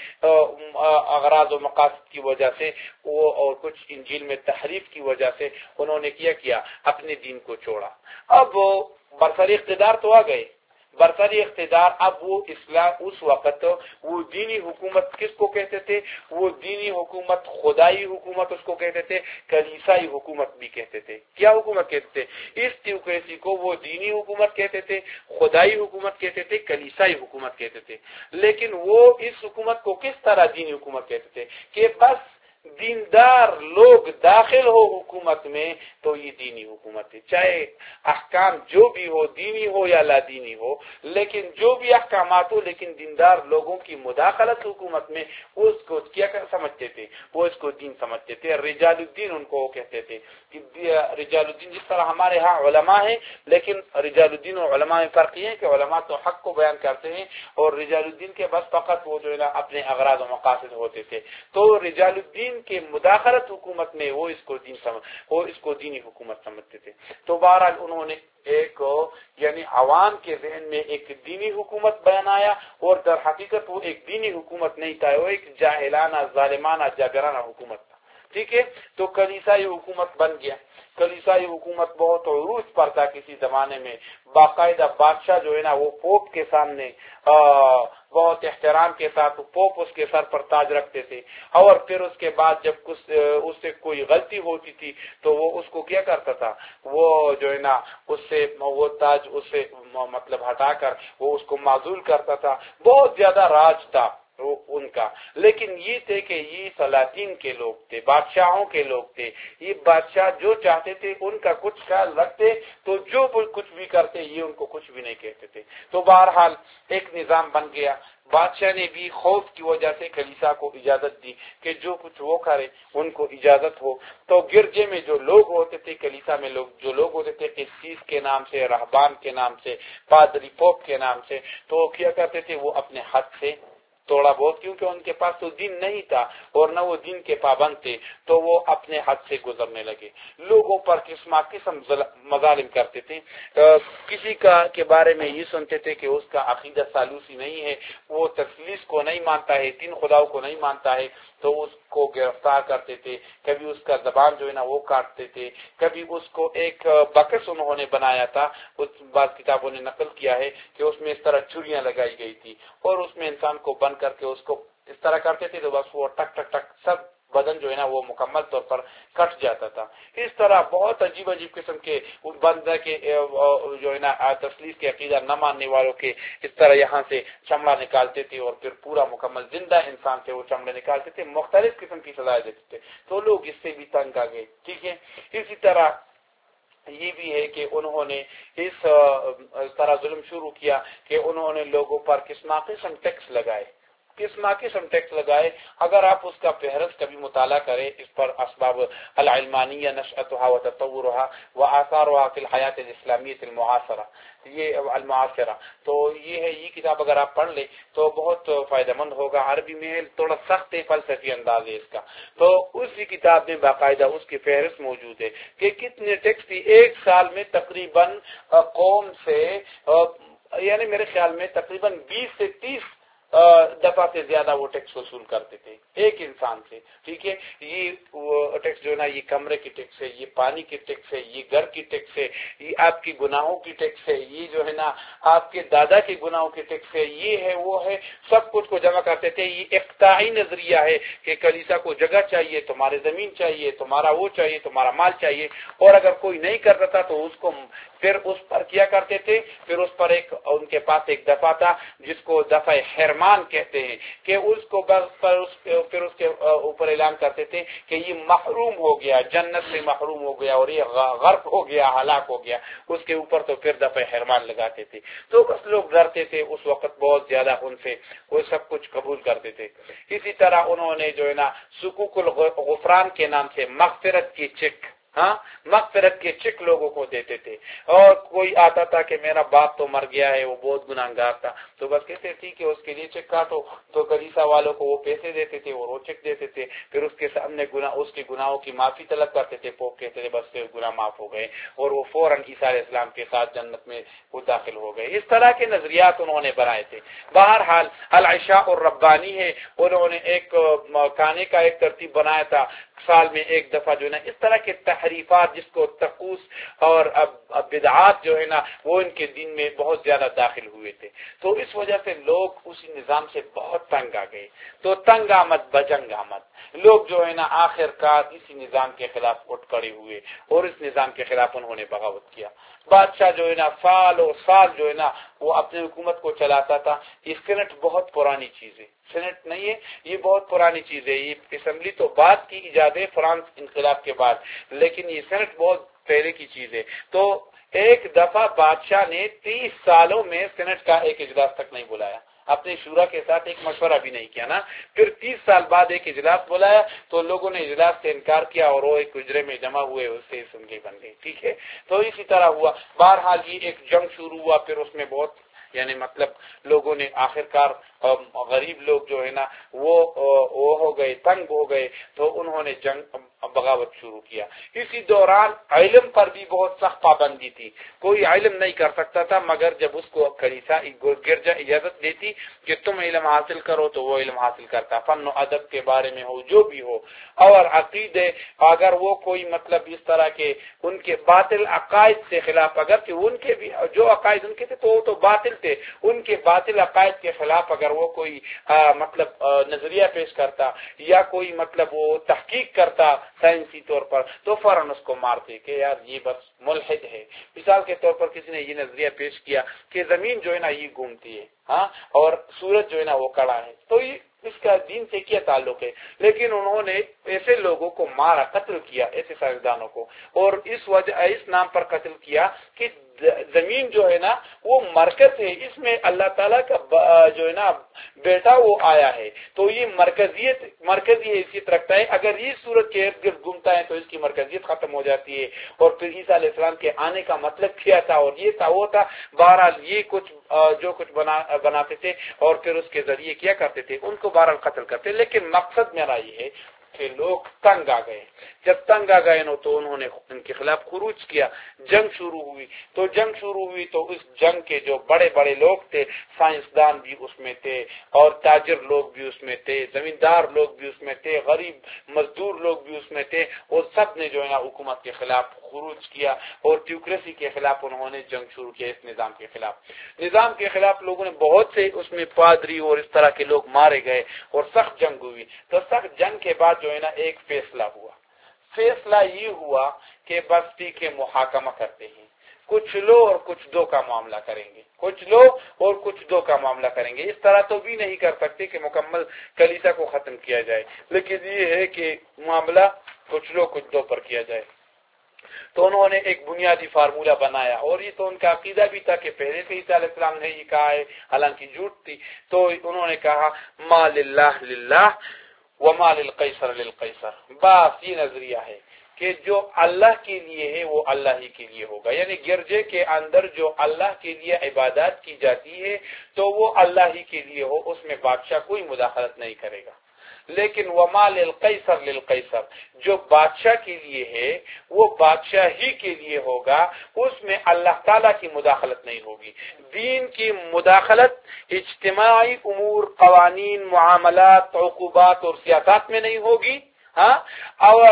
S1: اغراض و مقاصد کی وجہ سے وہ اور کچھ انجیل میں تحریف کی وجہ سے انہوں نے کیا کیا اپنے دین کو چھوڑا. اب وہ برسر اقتدار تو آ گئے، برسری اقتدار. اب وہ اسلام اس وقت وہ دینی حکومت کس کو کہتے تھے؟ وہ دینی حکومت خدائی حکومت اس کو کہتے تھے، کلیسائی حکومت بھی کہتے تھے. کیا حکومت کہتے تھے؟ اس تھیوکریسی کو وہ دینی حکومت کہتے تھے، خدائی حکومت کہتے تھے، کلیسائی حکومت کہتے تھے. لیکن وہ اس حکومت کو کس طرح دینی حکومت کہتے تھے کہ بس دیندار لوگ داخل ہو حکومت میں تو یہ دینی حکومت ہے، چاہے احکام جو بھی ہو، دینی ہو یا لا دینی ہو، لیکن جو بھی احکامات ہو، لیکن دیندار لوگوں کی مداخلت حکومت میں اس کو کیا سمجھتے تھے، وہ اس کو دین سمجھتے تھے۔ رجال الدین ان کو کہتے تھے، رجال الدین جس طرح ہمارے ہاں علماء ہیں، لیکن رجال الدین اور علماء میں فرق یہ ہے کہ علماء تو حق کو بیان کرتے ہیں اور رجال الدین کے بس فقط وہ جو ہے نا اپنے اغراض و مقاصد ہوتے تھے۔ تو رجال الدین کے مداخلت حکومت میں وہ اس کو دین سمجھ وہ اس کو دینی حکومت سمجھتے تھے۔ تو بہرحال انہوں نے ایک یعنی عوام کے ذہن میں ایک دینی حکومت بنایا اور در حقیقت وہ ایک دینی حکومت نہیں تھا، وہ ایک جاہلانہ ظالمانہ جابرانہ حکومت تھا۔ ٹھیک ہے، تو کلیسائی حکومت بن گیا۔ کلیسائی حکومت بہت عروج پر تھا کسی زمانے میں، باقاعدہ بادشاہ جو ہے نا وہ پوپ کے سامنے بہت احترام کے ساتھ پوپ اس کے سر پر تاج رکھتے تھے، اور پھر اس کے بعد جب کچھ اس سے کوئی غلطی ہوتی تھی تو وہ اس کو کیا کرتا تھا، وہ جو ہے نا اس سے وہ تاج اس سے مطلب ہٹا کر وہ اس کو معزول کرتا تھا۔ بہت زیادہ راج تھا ان کا، لیکن یہ تھے کہ یہ سلاطین کے لوگ تھے، بادشاہوں کے لوگ تھے۔ یہ بادشاہ جو چاہتے تھے ان کا کچھ خیال رکھتے تو جو کچھ بھی کرتے یہ ان کو کچھ بھی نہیں کہتے تھے۔ تو بہرحال ایک نظام بن گیا۔ بادشاہ نے بھی خوف کی وجہ سے کلیسا کو اجازت دی کہ جو کچھ وہ کرے ان کو اجازت ہو۔ تو گرجے میں جو لوگ ہوتے تھے، کلیسا میں لوگ جو لوگ ہوتے تھے، قسیس کے نام سے، رہبان کے نام سے، پادری پوپ کے نام سے، تو کیا کرتے تھے، وہ اپنے حد سے تھوڑا بہت، کیونکہ ان کے پاس تو دین نہیں تھا اور نہ وہ دین کے پابند تھے، تو وہ اپنے حد سے گزرنے لگے، لوگوں پر قسم قسم مظالم کرتے تھے۔ کسی کا کے بارے میں یہ سنتے تھے کہ اس کا عقیدہ سالوسی نہیں ہے، وہ تثلیث کو نہیں مانتا ہے، تین خداؤں کو نہیں مانتا ہے، تو اس کو گرفتار کرتے تھے، کبھی اس کا زبان جو ہے نا وہ کاٹتے تھے، کبھی اس کو ایک بکس انہوں نے بنایا تھا، اس بعض کتابوں نے نقل کیا ہے کہ اس میں اس طرح چوریاں لگائی گئی تھی اور اس میں انسان کو بند کر کے اس کو اس طرح کرتے تھے تو بس وہ ٹک ٹک ٹک سب بدن جو ہے نا وہ مکمل طور پر کٹ جاتا تھا۔ اس طرح بہت عجیب عجیب قسم کے بندہ کے جو ہے نا تثلیث کے عقیدہ نہ ماننے والوں کے اس طرح یہاں سے چمڑا نکالتے تھے اور پھر پورا مکمل زندہ انسان سے وہ چمڑے نکالتے تھے، مختلف قسم کی سزائیں دیتے تھے، تو لوگ اس سے بھی تنگ آ گئے۔ ٹھیک ہے، اسی طرح یہ بھی ہے کہ انہوں نے اس طرح ظلم شروع کیا کہ انہوں نے لوگوں پر قسم قسم ٹیکس لگائے قسم قسم ٹیکس لگائے۔ اگر آپ اس کا فہرست کبھی مطالعہ کریں، اس پر اسباب العلمانیہ نشأتها وتطورها وآثارها فی الحیات الاسلامیۃ المعاصرہ، یہ المعاصرہ، تو یہ ہے، یہ کتاب اگر آپ پڑھ لیں تو بہت فائدہ مند ہوگا۔ عربی میں تھوڑا سخت فلسفی انداز ہے اس کا، تو اسی کتاب میں باقاعدہ اس کی فہرست موجود ہے کہ کتنے ٹیکس تھی ایک سال میں تقریباً قوم سے، یعنی میرے خیال میں تقریباً بیس سے تیس دفعہ سے زیادہ وہ ٹیکس وصول کرتے تھے ایک انسان سے۔ ٹھیک ہے، یہ ٹیکس جو ہے نا، یہ کمرے کی ٹیکس ہے، یہ پانی کی ٹیکس ہے، یہ گھر کی ٹیکس ہے، یہ آپ کی گناہوں کی ٹیکس ہے، یہ جو ہے نا آپ کے دادا کے گناہوں کی ٹیکس ہے، یہ ہے وہ ہے، سب کچھ کو جمع کرتے تھے۔ یہ اقطاعی نظریہ ہے کہ کلیسا کو جگہ چاہیے، تمہارے زمین چاہیے، تمہارا وہ چاہیے، تمہارا مال چاہیے، اور اگر کوئی نہیں کرتا تھا تو اس کو پھر اس پر کیا کرتے تھے، پھر اس پر ایک ان کے پاس ایک دفعہ تھا جس کو دفعہ حرمان کہتے ہیں، کہ اس کو پر اس پھر اس کے اوپر اعلان کرتے تھے کہ یہ محروم ہو گیا، جنت سے محروم ہو گیا اور یہ غرق ہو گیا، ہلاک ہو گیا، اس کے اوپر تو پھر دفعہ حرمان لگاتے تھے۔ تو بس لوگ ڈرتے تھے اس وقت بہت زیادہ ان سے، وہ سب کچھ قبول کرتے تھے۔ اسی طرح انہوں نے جو ہے نا سکوک الغفران کے نام سے مغفرت کی چیک، ہاں مغفرت کے چیک لوگوں کو دیتے تھے، اور کوئی آتا تھا کہ میرا باپ تو مر گیا ہے، وہ بہت گناہگار تھا، تو بس کہتے تھے کہ اس کے لیے چیک کاٹو، تو کلیسا والوں کو وہ پیسے دیتے تھے اور وہ چیک دیتے تھے، پھر اس کے سامنے گناہ اس کے گناہوں کی معافی طلب کرتے تھے، پوپ کہتے تھے بس گناہ معاف ہو گئے، اور وہ فوراً عیسیٰ علیہ السلام کے ساتھ جنت میں وہ داخل ہو گئے۔ اس طرح کے نظریات انہوں نے بنائے تھے۔ بہرحال العشاء الربانی ہے، انہوں نے ایک کھانے کا ایک ترتیب بنایا تھا، سال میں ایک دفعہ جو ہے نا اس طرح کے تحریفات جس کو طقوس اور بدعات جو ہے نا وہ ان کے دین میں بہت زیادہ داخل ہوئے تھے، تو اس وجہ سے لوگ اسی نظام سے بہت تنگ آ گئے۔ تو تنگ آمد بجنگ آمد، لوگ جو ہے نا آخر کار اسی نظام کے خلاف اٹھ کھڑے ہوئے اور اس نظام کے خلاف انہوں نے بغاوت کیا۔ بادشاہ جو ہے نا سال اور سال جو ہے نا وہ اپنی حکومت کو چلاتا تھا۔ یہ سینٹ بہت پرانی چیز ہے، سینٹ نہیں ہے، یہ بہت پرانی چیز ہے۔ یہ اسمبلی تو بعد کی ایجاد ہے فرانس انقلاب کے بعد، لیکن یہ سینٹ بہت پہلے کی چیز ہے۔ تو ایک دفعہ بادشاہ نے تیس سالوں میں سینٹ کا ایک اجلاس تک نہیں بلایا، اپنے شورا کے ساتھ ایک مشورہ بھی نہیں کیا نا۔ پھر تیس سال بعد ایک اجلاس بلایا تو لوگوں نے اجلاس سے انکار کیا اور وہ ایک حجرے میں جمع ہوئے، اس سے اسمبلی بن گئی۔ ٹھیک ہے، تو اسی طرح ہوا۔ بہرحال یہ ایک جنگ شروع ہوا، پھر اس میں بہت یعنی مطلب لوگوں نے آخرکار غریب لوگ جو ہے نا وہ وہ ہو گئے، تنگ ہو گئے، تو انہوں نے جنگ بغاوت شروع کیا۔ اسی دوران علم پر بھی بہت سخت پابندی تھی، کوئی علم نہیں کر سکتا تھا مگر جب اس کو کلیسا گرجا اجازت دیتی کہ تم علم حاصل کرو تو وہ علم حاصل کرتا، فن و ادب کے بارے میں ہو جو بھی ہو، اور عقیدے اگر وہ کوئی مطلب اس طرح کے ان کے باطل عقائد سے خلاف، اگر کہ ان کے بھی جو عقائد ان کے تھے تو وہ تو باطل تھے، ان کے باطل عقائد کے خلاف اگر وہ کوئی آ, مطلب آ, نظریہ پیش کرتا یا کوئی مطلب وہ تحقیق کرتا سائنسی طور پر تو فوراً اس کو مارتے کہ یار یہ بس ملحد ہے۔ مثال کے طور پر کسی نے یہ نظریہ پیش کیا کہ زمین جو ہے نا یہ گھومتی ہے، ہاں، اور سورج جو ہے نا وہ کڑا ہے، تو یہ اس کا دین سے کیا تعلق ہے؟ لیکن انہوں نے ایسے لوگوں کو مارا، قتل کیا، ایسے سائنسدانوں کو، اور اس وجہ اس نام پر قتل کیا کہ زمین جو ہے نا وہ مرکز ہے، اس میں اللہ تعالیٰ کا جو ہے نا بیٹا وہ آیا ہے، تو یہ مرکزیت مرکزی حیثیت رکھتا ہے۔ اگر یہ سورج کے ارد گرد گھومتا ہے تو اس کی مرکزیت ختم ہو جاتی ہے، اور پھر عیسیٰ علیہ السلام کے آنے کا مطلب کیا تھا، اور یہ تھا وہ تھا۔ بہرحال یہ کچھ جو کچھ بنا بناتے تھے اور پھر اس کے ذریعے کیا کرتے تھے، ان کو بہرحال قتل کرتے، لیکن مقصد میرا یہ ہے کہ لوگ تنگ آ گئے۔ جب تنگ آ گئے نو تو انہوں نے ان کے خلاف خروج کیا، جنگ شروع ہوئی۔ تو جنگ شروع ہوئی تو اس جنگ کے جو بڑے بڑے لوگ تھے، سائنسدان بھی اس میں تھے اور تاجر لوگ بھی اس میں تھے، زمیندار لوگ بھی اس میں تھے، غریب مزدور لوگ بھی اس میں تھے، اور سب نے جو ہے نا حکومت کے خلاف خروج کیا اور تیوکریسی کے خلاف انہوں نے جنگ شروع کیا، اس نظام کے خلاف۔ نظام کے خلاف لوگوں نے بہت سے اس میں پادری اور اس طرح کے لوگ مارے گئے اور سخت جنگ ہوئی۔ تو سخت جنگ کے بعد جو ہے نا ایک فیصلہ ہوا۔ فیصلہ یہ ہوا کہ بستی کے محاکمہ کرتے ہیں، کچھ لو اور کچھ دو کا معاملہ کریں گے، کچھ لو اور کچھ دو کا معاملہ کریں گے۔ اس طرح تو بھی نہیں کر سکتے کہ مکمل کلیسا کو ختم کیا جائے، لیکن یہ ہے کہ معاملہ کچھ لو کچھ دو پر کیا جائے۔ تو انہوں نے ایک بنیادی فارمولہ بنایا، اور یہ تو ان کا عقیدہ بھی تھا کہ پہلے سے عیسیٰ علیہ السلام نے یہ کہا ہے، حالانکہ جھوٹ تھی۔ تو انہوں نے کہا ما للہ للہ وما للقیصر للقیصر، بس یہ نظریہ ہے کہ جو اللہ کے لیے ہے وہ اللہ ہی کے لیے ہوگا، یعنی گرجے کے اندر جو اللہ کے لیے عبادات کی جاتی ہے تو وہ اللہ ہی کے لیے ہو، اس میں بادشاہ کوئی مداخلت نہیں کرے گا۔ لیکن وما للقیصر للقیصر، جو بادشاہ کے لیے ہے وہ بادشاہ ہی کے لیے ہوگا، اس میں اللہ تعالیٰ کی مداخلت نہیں ہوگی۔ دین کی مداخلت اجتماعی امور، قوانین، معاملات، عقوبات اور سیاست میں نہیں ہوگی، ہاں، اور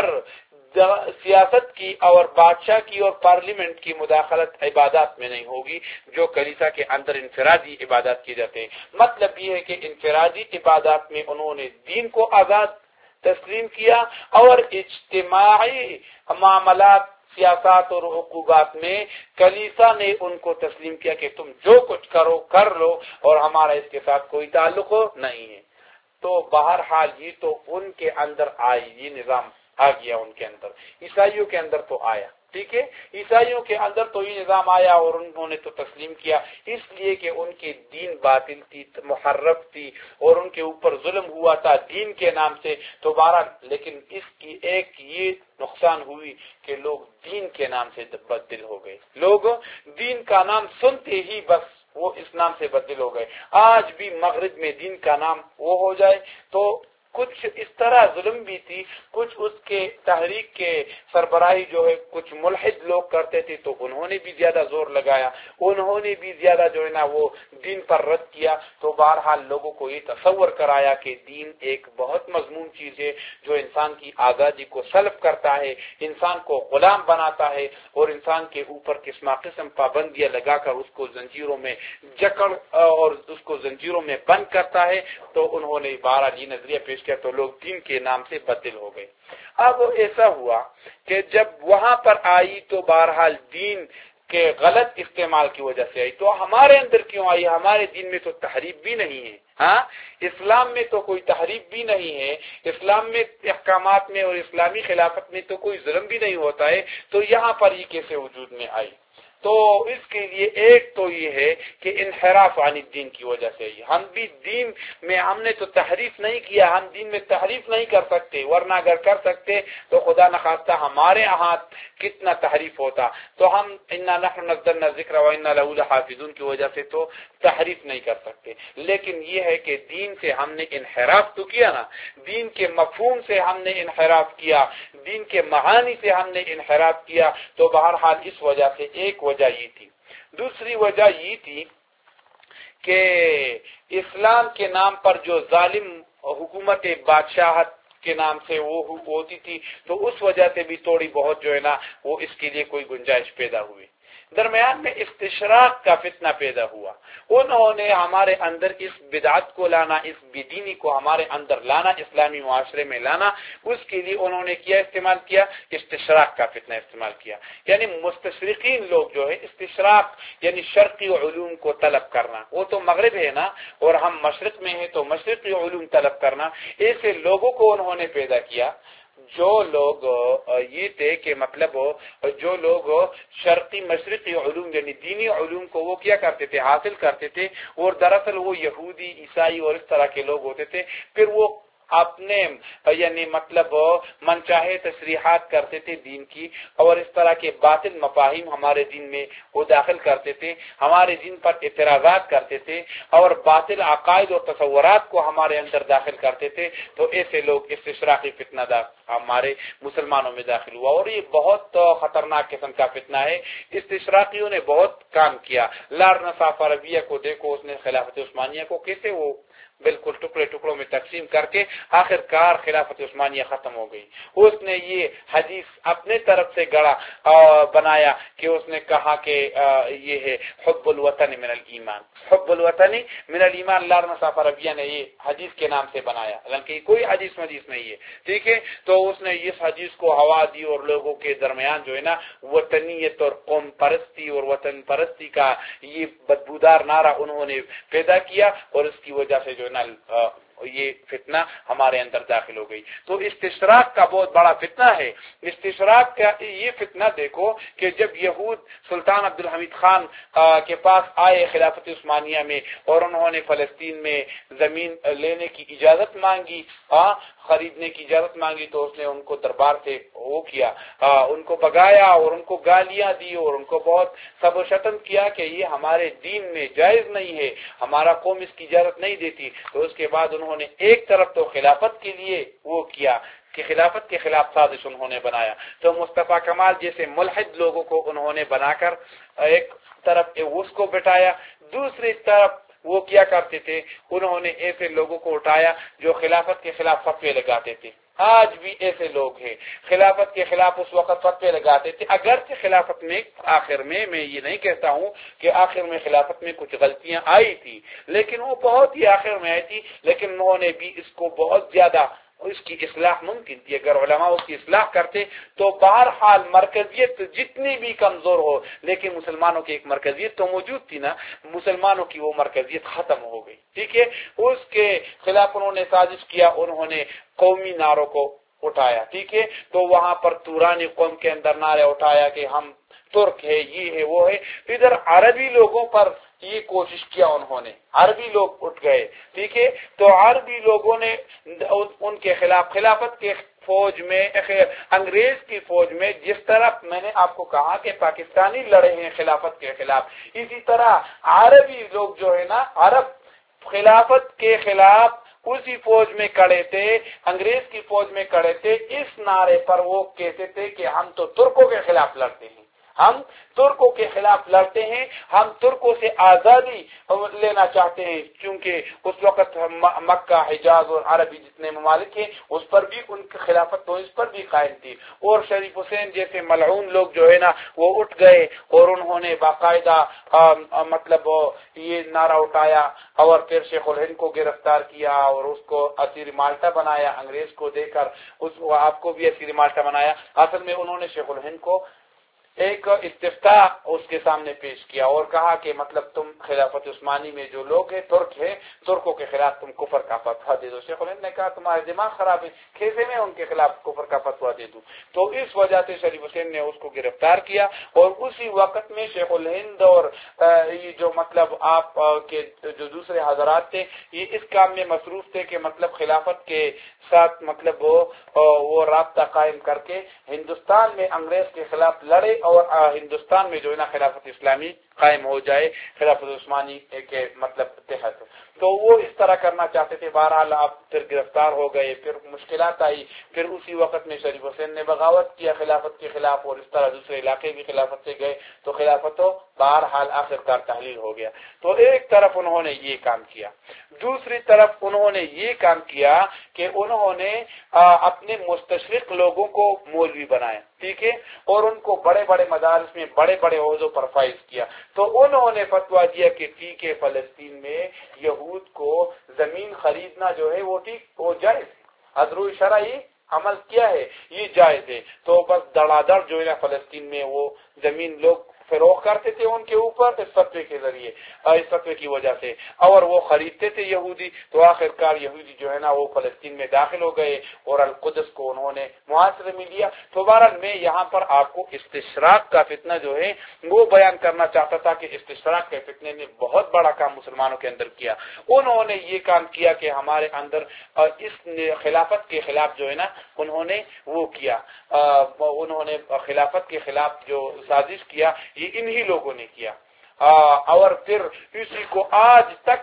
S1: سیاست کی اور بادشاہ کی اور پارلیمنٹ کی مداخلت عبادات میں نہیں ہوگی، جو کلیسا کے اندر انفرادی عبادات کی جاتے ہیں۔ مطلب یہ ہے کہ انفرادی عبادات میں انہوں نے دین کو آزاد تسلیم کیا، اور اجتماعی معاملات، سیاست اور حقوقات میں کلیسا نے ان کو تسلیم کیا کہ تم جو کچھ کرو کر لو اور ہمارا اس کے ساتھ کوئی تعلق نہیں ہے۔ تو بہرحال یہ تو ان کے اندر آئی، یہ نظام آ گیا ان کے اندر، عیسائیوں کے اندر تو آیا، ٹھیک ہے، عیسائیوں کے اندر تو یہ نظام آیا اور انہوں نے تو تسلیم کیا، اس لیے کہ ان کی دین باطل تھی، محرف تھی، اور ان کے اوپر ظلم ہوا تھا دین کے نام سے۔ تو بہرحال لیکن اس کی ایک یہ نقصان ہوئی کہ لوگ دین کے نام سے بدل ہو گئے، لوگ دین کا نام سنتے ہی بس وہ اس نام سے بدل ہو گئے۔ آج بھی مغرب میں دین کا نام وہ ہو جائے تو کچھ اس طرح ظلم بھی تھی، کچھ اس کے تحریک کے سربراہی جو ہے کچھ ملحد لوگ کرتے تھے تو انہوں نے بھی زیادہ زور لگایا، انہوں نے بھی زیادہ جو ہے نا وہ دین پر رد کیا. تو بہرحال لوگوں کو یہ تصور کرایا کہ دین ایک بہت مضمون چیز ہے جو انسان کی آزادی کو سلب کرتا ہے، انسان کو غلام بناتا ہے اور انسان کے اوپر قسم قسم پابندیاں لگا کر اس کو زنجیروں میں جکڑ اور اس کو زنجیروں میں بند کرتا ہے. تو انہوں نے بہرحال یہ نظریہ پیش کیا تو لوگ دین کے نام سے بدل ہو گئے. اب ایسا ہوا کہ جب وہاں پر آئی تو بہرحال دین کے غلط استعمال کی وجہ سے آئی. تو ہمارے اندر کیوں آئی؟ ہمارے دین میں تو تحریف بھی نہیں ہے. ہاں، اسلام میں تو کوئی تحریف بھی نہیں ہے، اسلام میں احکامات میں اور اسلامی خلافت میں تو کوئی ظلم بھی نہیں ہوتا ہے. تو یہاں پر یہ کیسے وجود میں آئی؟ تو اس کے لیے ایک تو یہ ہے کہ انحراف عن الدین کی وجہ سے ہی. ہم بھی دین میں ہم نے تو تحریف نہیں کیا، ہم دین میں تحریف نہیں کر سکتے، ورنہ اگر کر سکتے تو خدا نخواستہ ہمارے ہاں کتنا تحریف ہوتا. تو ہم انا نحن نزلنا الذکر وانا له لحافظون کی وجہ سے تو تحریف نہیں کر سکتے. لیکن یہ ہے کہ دین سے ہم نے انحراف تو کیا نا، دین کے مفہوم سے ہم نے انحراف کیا، دین کے معانی سے ہم نے انحراف کیا. تو بہرحال اس وجہ سے ایک وجہ یہ تھی. دوسری وجہ یہ تھی کہ اسلام کے نام پر جو ظالم حکومت بادشاہت کے نام سے وہ ہوتی تھی تو اس وجہ سے بھی تھوڑی بہت جو ہے نا وہ اس کے لیے کوئی گنجائش پیدا ہوئی. درمیان میں استشراق کا فتنہ پیدا ہوا. انہوں نے ہمارے اندر اس بدعت کو لانا، اس بدینی کو ہمارے اندر لانا، اسلامی معاشرے میں لانا، اس کے لیے انہوں نے کیا استعمال کیا؟ استشراق کا فتنہ استعمال کیا. یعنی مستشرقین لوگ جو ہے استشراق یعنی شرقی علوم کو طلب کرنا، وہ تو مغرب ہے نا اور ہم مشرق میں ہیں تو مشرقی علوم طلب کرنا، ایسے لوگوں کو انہوں نے پیدا کیا جو لوگ یہ تھے کہ مطلب جو لوگ شرقی مشرقی علوم یعنی دینی علوم کو وہ کیا کرتے تھے، حاصل کرتے تھے، اور دراصل وہ یہودی عیسائی اور اس طرح کے لوگ ہوتے تھے. پھر وہ اپنے یعنی مطلب من چاہے تصریحات کرتے تھے دین کی اور اس طرح کے باطل مفاہیم ہمارے دین میں وہ داخل کرتے تھے، ہمارے دین پر اعتراضات کرتے تھے اور باطل عقائد اور تصورات کو ہمارے اندر داخل کرتے تھے. تو ایسے لوگ استشراقی فتنہ دا ہمارے مسلمانوں میں داخل ہوا اور یہ بہت خطرناک قسم کا فتنہ ہے. استشراقیوں نے بہت کام کیا. لارنا صافہ ربیہ کو دیکھو، اس نے خلافت عثمانیہ کو کیسے وہ بالکل ٹکڑے ٹکڑوں میں تقسیم کر کے آخر کار خلافت عثمانیہ ختم ہو گئی. اس نے یہ حدیث اپنے طرف سے گڑا بنایا کہ اس نے کہا کہ یہ ہے حب الوطن من الایمان، حب الوطن من الایمان. لارنا صافہ ربیہ نے یہ حدیث کے نام سے بنایا، حالانکہ کوئی حدیث حدیث نہیں ہے، ٹھیک ہے. تو اس نے اس حدیث کو ہوا دی اور لوگوں کے درمیان جو ہے نا وطنیت اور قوم پرستی اور وطن پرستی کا یہ بدبودار نعرہ انہوں نے پیدا کیا اور اس کی وجہ سے جو ہے نا یہ فتنہ ہمارے اندر داخل ہو گئی. تو استشراق کا بہت بڑا فتنہ ہے. استشراق کا یہ فتنہ دیکھو کہ جب یہود سلطان عبد الحمید خان کے پاس آئے خلافت عثمانیہ میں اور انہوں نے فلسطین میں زمین لینے کی اجازت مانگی، خریدنے کی اجازت مانگی، تو اس نے ان کو دربار سے وہ کیا، ان کو بگایا اور ان کو گالیاں دی اور ان کو بہت سب و شتم کیا کہ یہ ہمارے دین میں جائز نہیں ہے، ہمارا قوم اس کی اجازت نہیں دیتی. تو اس کے بعد انہوں نے ایک طرف تو خلافت کے لیے وہ کیا کہ خلافت کے خلاف سازش انہوں نے بنایا. تو مصطفیٰ کمال جیسے ملحد لوگوں کو انہوں نے بنا کر ایک طرف اس کو بٹایا، دوسری طرف وہ کیا کرتے تھے، انہوں نے ایسے لوگوں کو اٹھایا جو خلافت کے خلاف فتوے لگاتے تھے. آج بھی ایسے لوگ ہیں خلافت کے خلاف اس وقت فتوے لگاتے تھے. اگرچہ خلافت میں آخر میں میں یہ نہیں کہتا ہوں کہ آخر میں خلافت میں کچھ غلطیاں آئی تھی، لیکن وہ بہت ہی آخر میں آئی تھی، لیکن انہوں نے بھی اس کو بہت زیادہ اس کی اصلاح ممکن تھی. اگر علماء اس کی اصلاح کرتے تو بہرحال مرکزیت جتنی بھی کمزور ہو لیکن مسلمانوں کی ایک مرکزیت تو موجود تھی نا، مسلمانوں کی وہ مرکزیت ختم ہو گئی. ٹھیک ہے، اس کے خلاف انہوں نے سازش کیا، انہوں نے قومی نعروں کو اٹھایا. ٹھیک ہے، تو وہاں پر تورانی قوم کے اندر نعرے اٹھایا کہ ہم ترک ہے، یہ ہے وہ ہے. ادھر عربی لوگوں پر یہ کوشش کیا انہوں نے، عربی لوگ اٹھ گئے. ٹھیک ہے، تو عربی لوگوں نے ان کے خلاف خلافت کے فوج میں انگریز کی فوج میں جس طرح میں نے آپ کو کہا کہ پاکستانی لڑے ہیں خلافت کے خلاف، اسی طرح عربی لوگ جو ہے نا عرب خلافت کے خلاف اسی فوج میں کھڑے تھے، انگریز کی فوج میں کھڑے تھے، اس نعرے پر وہ کہتے تھے کہ ہم تو ترکوں کے خلاف لڑتے ہیں، ہم ترکوں کے خلاف لڑتے ہیں، ہم ترکوں سے آزادی لینا چاہتے ہیں، کیونکہ اس وقت مکہ، حجاز اور عربی جتنے ممالک ہیں اس پر بھی ان کی خلافت تو اس پر بھی قائم تھی۔ اور شریف حسین جیسے ملعون لوگ جو ہے نا وہ اٹھ گئے اور انہوں نے باقاعدہ مطلب یہ نعرہ اٹھایا اور پھر شیخ الہند کو گرفتار کیا اور اس کو اسیر مالٹا بنایا، انگریز کو دے کر اس آپ کو بھی اسیر مالٹا بنایا۔ اصل میں انہوں نے شیخ الہند کو ایک استفتاء اس کے سامنے پیش کیا اور کہا کہ مطلب تم خلافت عثمانی میں جو لوگ ہیں ترک ہیں، ترکوں کے خلاف تم کفر کا فتویٰ دے دو۔ شیخ الہند نے کہا تمہارا دماغ خراب ہے، کیسے میں ان کے خلاف کفر کا فتویٰ دے دوں؟ تو اس وجہ سے شریف حسین نے اس کو گرفتار کیا اور اسی وقت میں شیخ الہند اور یہ جو مطلب آپ کے جو دوسرے حضرات تھے یہ اس کام میں مصروف تھے کہ مطلب خلافت کے ساتھ مطلب وہ وہ رابطہ قائم کر کے ہندوستان میں انگریز کے خلاف لڑے اور ہندوستان میں جو ہے نا خلافت اسلامی قائم ہو جائے خلافت عثمانی کے مطلب تحت۔ تو وہ اس طرح کرنا چاہتے تھے، بہرحال آپ پھر گرفتار ہو گئے، پھر مشکلات آئی، پھر اسی وقت میں شریف حسین نے بغاوت کیا خلافت کے خلاف اور اس طرح دوسرے علاقے بھی خلافت سے گئے تو خلافت تو بہرحال آخرکار تحلیل ہو گیا۔ تو ایک طرف انہوں نے یہ کام کیا، دوسری طرف انہوں نے یہ کام کیا کہ انہوں نے اپنے مستشرق لوگوں کو مولوی بنایا، ٹھیک ہے، اور ان کو بڑے بڑے مدارس میں بڑے بڑے عہدوں پر فائز کیا۔ تو انہوں نے فتویٰ دیا کہ ٹھیک ہے فلسطین میں یہود کو زمین خریدنا جو ہے وہ ٹھیک وہ جائز ہے، ادرو شرعی عمل کیا ہے یہ جائز ہے۔ تو بس دڑا دڑ جو ہے نا فلسطین میں وہ زمین لوگ فروخت کرتے تھے ان کے اوپر اس فتوے کے ذریعے، اس فتوے کی وجہ سے، اور وہ خریدتے تھے یہودی۔ تو آخرکار یہودی جو ہے نا وہ فلسطین میں داخل ہو گئے اور القدس کو انہوں نے محاصرے میں لیا۔ تو بہرحال میں یہاں پر آپ کو استشراق کا فتنہ جو ہے وہ بیان کرنا چاہتا تھا کہ استشراق کے فتنے نے بہت بڑا کام مسلمانوں کے اندر کیا۔ انہوں نے یہ کام کیا کہ ہمارے اندر اس خلافت کے خلاف جو ہے نا انہوں نے وہ کیا، انہوں نے خلافت کے خلاف جو سازش کیا یہ انہی لوگوں نے کیا، اور پھر اسی کو آج تک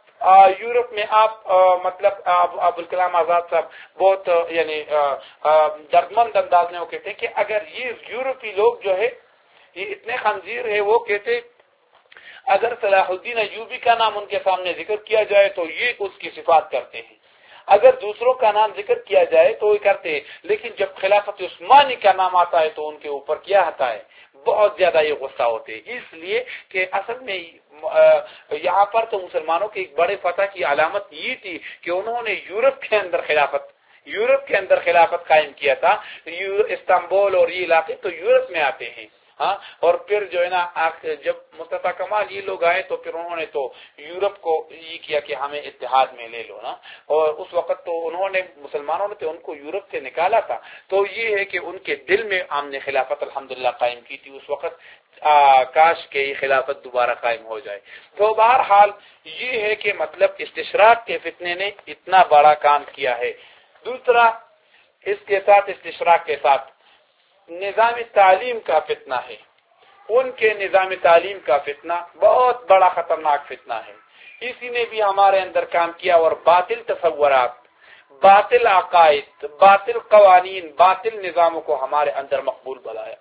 S1: یورپ میں آپ مطلب ابوالکلام آزاد صاحب بہت یعنی دردمند انداز میں وہ کہتے ہیں کہ اگر یہ یورپی لوگ جو ہے یہ اتنے خنزیر ہے، وہ کہتے اگر صلاح الدین ایوبی کا نام ان کے سامنے ذکر کیا جائے تو یہ اس کی صفات کرتے ہیں، اگر دوسروں کا نام ذکر کیا جائے تو وہ کرتے ہیں، لیکن جب خلافت عثمانی کا نام آتا ہے تو ان کے اوپر کیا آتا ہے، بہت زیادہ یہ غصہ ہوتے ہیں۔ اس لیے کہ اصل میں یہاں پر تو مسلمانوں کی ایک بڑے فتح کی علامت یہ تھی کہ انہوں نے یورپ کے اندر خلافت یورپ کے اندر خلافت قائم کیا تھا۔ استنبول اور یہ علاقے تو یورپ میں آتے ہیں، ہاں، اور پھر جو ہے نا جب مصطفیٰ کمال یہ لوگ آئے تو پھر انہوں نے تو یورپ کو یہ کیا کہ ہمیں اتحاد میں لے لو نا، اور اس وقت تو انہوں نے مسلمانوں نے تو ان کو یورپ سے نکالا تھا۔ تو یہ ہے کہ ان کے دل میں ہم نے خلافت الحمدللہ قائم کی تھی اس وقت، آ, کاش کہ یہ خلافت دوبارہ قائم ہو جائے۔ تو بہرحال یہ ہے کہ مطلب استشراق کے فتنے نے اتنا بڑا کام کیا ہے۔ دوسرا اس کے ساتھ استشراق کے ساتھ نظام تعلیم کا فتنہ ہے، ان کے نظام تعلیم کا فتنہ بہت بڑا خطرناک فتنہ ہے، اسی نے بھی ہمارے اندر کام کیا اور باطل تصورات، باطل عقائد، باطل قوانین، باطل نظاموں کو ہمارے اندر مقبول بنایا۔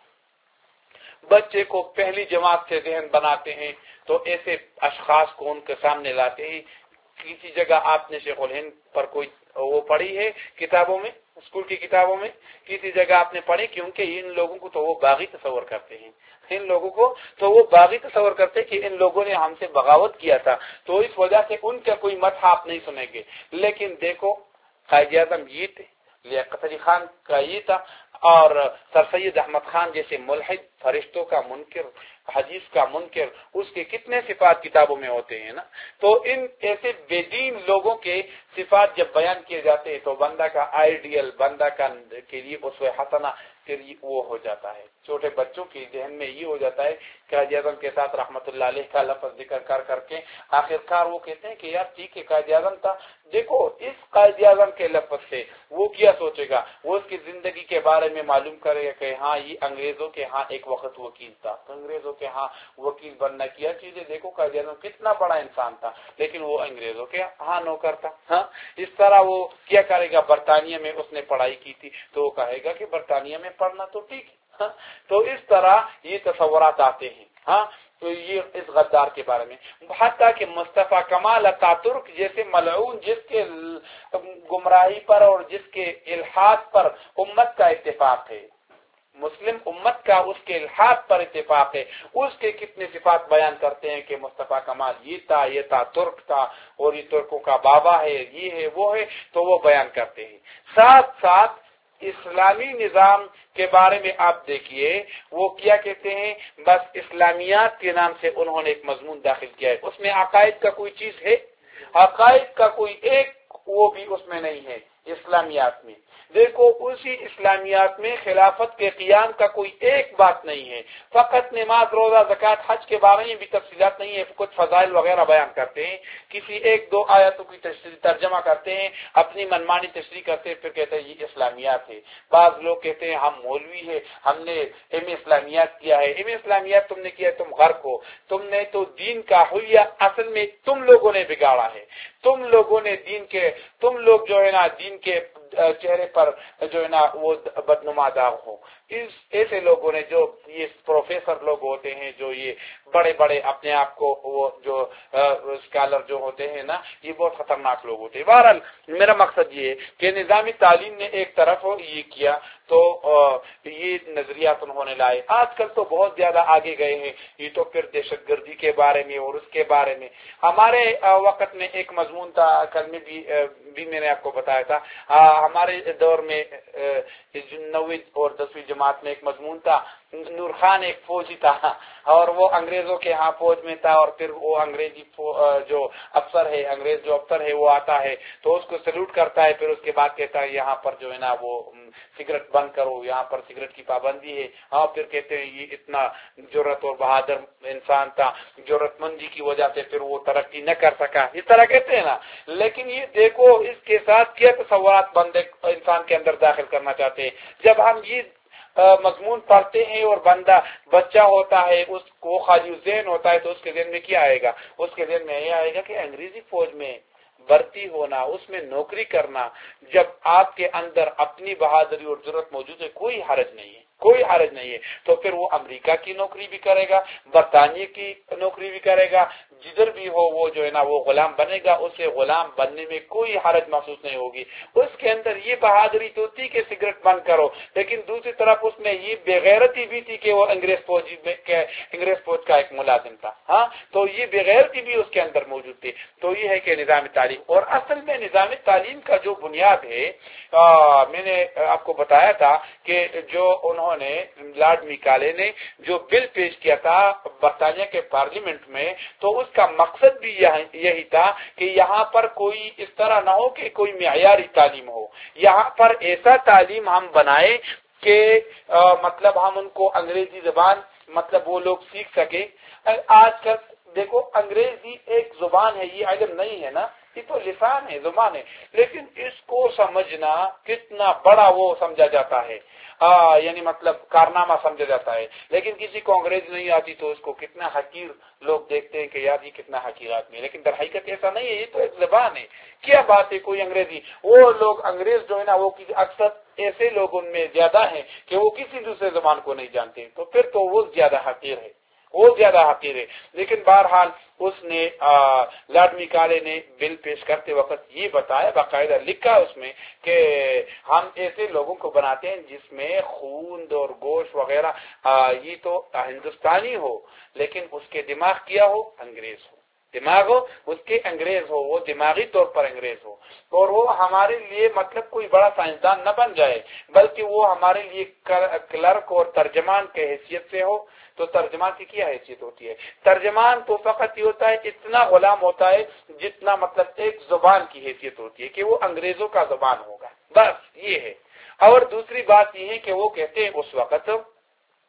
S1: بچے کو پہلی جماعت سے ذہن بناتے ہیں تو ایسے اشخاص کو ان کے سامنے لاتے ہیں۔ کسی جگہ آپ نے شیخ الہند پر کوئی وہ پڑھی ہے کتابوں میں، اسکول کی کتابوں میں کسی جگہ آپ نے پڑھی، کیونکہ ان لوگوں کو تو وہ باغی تصور کرتے ہیں، ان لوگوں کو تو وہ باغی تصور کرتے ہیں کہ ان لوگوں نے ہم سے بغاوت کیا تھا، تو اس وجہ سے ان کا کوئی مدح آپ نہیں سنیں گے۔ لیکن دیکھو قائد اعظم یہ تھے، لیاقت علی خان کا یہ تھا، اور سر سید احمد خان جیسے ملحد، فرشتوں کا منکر، حدیث کا منکر، اس کے کتنے صفات کتابوں میں ہوتے ہیں نا۔ تو ان ایسے بے دین لوگوں کے صفات جب بیان کیے جاتے ہیں تو بندہ کا آئیڈیل، بندہ کا کے لیے اسوہ حسنہ پھر وہ ہو جاتا ہے۔ چھوٹے بچوں کی ذہن میں یہ ہو جاتا ہے قائد اعظم کے ساتھ رحمت اللہ علیہ کا لفظ ذکر کر کر کے آخر کار وہ کہتے ہیں کہ یار ٹھیک ہے قائد اعظم تھا، دیکھو اس قائد اعظم کے لفظ سے وہ کیا سوچے گا، وہ اس کی زندگی کے بارے میں معلوم کرے گا کہ ہاں یہ انگریزوں کے ہاں ایک وقت وکیل تھا، انگریزوں کے ہاں وکیل بننا کیا چیزیں، دیکھو قائد اعظم کتنا بڑا انسان تھا لیکن وہ انگریزوں کے ہاں نوکر تھا. ہاں اس طرح وہ کیا کرے گا، برطانیہ میں اس نے پڑھائی کی تھی تو وہ کہے گا کہ برطانیہ میں پڑھنا تو ٹھیک ہے. ہاں تو اس طرح یہ تصورات آتے ہیں. ہاں تو یہ اس غدار کے بارے میں، حتیٰ کہ مصطفیٰ کمال اتاترک جیسے ملعون جس کے گمراہی پر اور جس کے الحاد پر امت کا اتفاق ہے، مسلم امت کا اس کے الحاد پر اتفاق ہے، اس کے کتنے صفات بیان کرتے ہیں کہ مصطفیٰ کمال یہ تھا، یہ تھا، ترک تھا اور یہ ترکوں کا بابا ہے، یہ ہے وہ ہے، تو وہ بیان کرتے ہیں. ساتھ ساتھ اسلامی نظام کے بارے میں آپ دیکھیے وہ کیا کہتے ہیں، بس اسلامیات کے نام سے انہوں نے ایک مضمون داخل کیا ہے، اس میں عقائد کا کوئی چیز ہے، عقائد کا کوئی ایک وہ بھی اس میں نہیں ہے. اسلامیات میں دیکھو اسی اسلامیات میں خلافت کے قیام کا کوئی ایک بات نہیں ہے، فقط نماز روزہ زکوٰۃ حج کے بارے میں بھی تفصیلات نہیں ہے، کچھ فضائل وغیرہ بیان کرتے ہیں، کسی ایک دو آیتوں کی ترجمہ کرتے ہیں، اپنی منمانی تشریح کرتے ہیں، پھر کہتے ہیں یہ اسلامیات ہے. بعض لوگ کہتے ہیں ہم مولوی ہے، ہم نے ایم اسلامیات کیا ہے. ایم اسلامیات تم نے کیا ہے، تم غرق ہو، تم نے تو دین کا حلیہ اصل میں تم لوگوں نے بگاڑا ہے، تم لوگوں نے دین کے تم لوگ جو ہے نا دین کے چہرے پر جو ہے نا وہ بدنما داغ ہو. اس ایسے لوگوں نے جو یہ پروفیسر لوگ ہوتے ہیں، جو یہ بڑے بڑے اپنے آپ کو وہ جو اسکالر جو ہوتے ہیں نا، یہ بہت خطرناک لوگ ہوتے ہیں. بہرحال میرا مقصد یہ ہے کہ نظامی تعلیم نے ایک طرف یہ کیا تو یہ نظریات انہوں نے لائے. آج کل تو بہت زیادہ آگے گئے ہیں، یہ تو پھر دہشت گردی کے بارے میں اور اس کے بارے میں. ہمارے وقت میں ایک مضمون تھا، کل میں بھی بھی میں نے آپ کو بتایا تھا، ہمارے دور میں نویں اور دسویں جماعت میں ایک مضمون تھا، نور خان ایک فوجی تھا اور وہ انگریزوں کے ہاں فوج میں تھا، اور پھر وہ انگریزی جو افسر ہے انگریز جو افسر ہے وہ آتا ہے تو اس کو سلوٹ کرتا ہے، پھر اس کے بعد کہتا ہے یہاں پر جو ہے نا وہ سگریٹ بند کرو، یہاں پر سگریٹ کی پابندی ہے. ہاں پھر کہتے ہیں یہ اتنا جرأت اور بہادر انسان تھا، جرأت مندی کی وجہ سے پھر وہ ترقی نہ کر سکا، اس طرح کہتے ہیں نا. لیکن یہ دیکھو اس کے ساتھ کیا تصورات بندے انسان کے اندر داخل کرنا چاہتے ہیں. جب ہم یہ مضمون پڑھتے ہیں اور بندہ بچہ ہوتا ہے، اس کو خالی ذہن ہوتا ہے، تو اس کے ذہن میں کیا آئے گا؟ اس کے ذہن میں یہ آئے گا کہ انگریزی فوج میں بھرتی ہونا، اس میں نوکری کرنا، جب آپ کے اندر اپنی بہادری اور جرأت موجود ہے، کوئی حرج نہیں ہے، کوئی حرج نہیں ہے. تو پھر وہ امریکہ کی نوکری بھی کرے گا، برطانیہ کی نوکری بھی کرے گا، جدھر بھی ہو وہ جو ہے نا وہ غلام بنے گا. اسے غلام بننے میں کوئی حرج محسوس نہیں ہوگی. اس کے اندر یہ بہادری تو تھی کہ سگریٹ بند کرو، لیکن دوسری طرف اس میں یہ بےغیرتی بھی تھی کہ وہ انگریز فوجی میں انگریز فوج کا ایک ملازم تھا. ہاں تو یہ بےغیرتی بھی اس کے اندر موجود تھی. تو یہ ہے کہ نظام تعلیم، اور اصل میں نظام تعلیم کا جو بنیاد ہے، آ, میں نے آپ کو بتایا تھا کہ جو انہوں نے لارڈ میکالے نے جو بل پیش کیا تھا برطانیہ کے پارلیمنٹ میں، تو اس کا مقصد بھی یہی تھا کہ یہاں پر کوئی اس طرح نہ ہو کہ کوئی معیاری تعلیم ہو، یہاں پر ایسا تعلیم ہم بنائے کہ آ, مطلب ہم ان کو انگریزی زبان مطلب وہ لوگ سیکھ سکے. آج کل دیکھو انگریزی ایک زبان ہے، یہ علم نہیں ہے نا، یہ تو لسان ہے، زبان ہے، لیکن اس کو سمجھنا کتنا بڑا وہ سمجھا جاتا ہے، آ, یعنی مطلب کارنامہ سمجھا جاتا ہے. لیکن کسی کو انگریزی نہیں آتی تو اس کو کتنا حقیر لوگ دیکھتے ہیں کہ یار یہ کتنا حقیر آدمی ہے، لیکن در حقیقت ایسا نہیں ہے، یہ تو ایک زبان ہے. کیا بات ہے کوئی انگریزی، وہ لوگ انگریز جو ہے نا وہ اکثر ایسے لوگ ان میں زیادہ ہیں کہ وہ کسی دوسرے زبان کو نہیں جانتے، تو پھر تو وہ زیادہ حقیر ہے، وہ زیادہ حقیر ہے. لیکن بہرحال اس نے لارڈ میکالے نے بل پیش کرتے وقت یہ بتایا، باقاعدہ لکھا اس میں کہ ہم ایسے لوگوں کو بناتے ہیں جس میں خون اور گوشت وغیرہ آ, یہ تو ہندوستانی ہو، لیکن اس کے دماغ کیا ہو، انگریز ہو، دماغ ہو اس کے انگریز ہو، وہ دماغی طور پر انگریز ہو، اور وہ ہمارے لیے مطلب کوئی بڑا سائنسدان نہ بن جائے، بلکہ وہ ہمارے لیے کلرک اور ترجمان کے حیثیت سے ہو. تو ترجمان کی کیا حیثیت ہوتی ہے؟ ترجمان تو فقط یہ ہوتا ہے اتنا غلام ہوتا ہے جتنا مطلب ایک زبان کی حیثیت ہوتی ہے کہ وہ انگریزوں کا زبان ہوگا، بس یہ ہے. اور دوسری بات یہ ہے کہ وہ کہتے ہیں اس وقت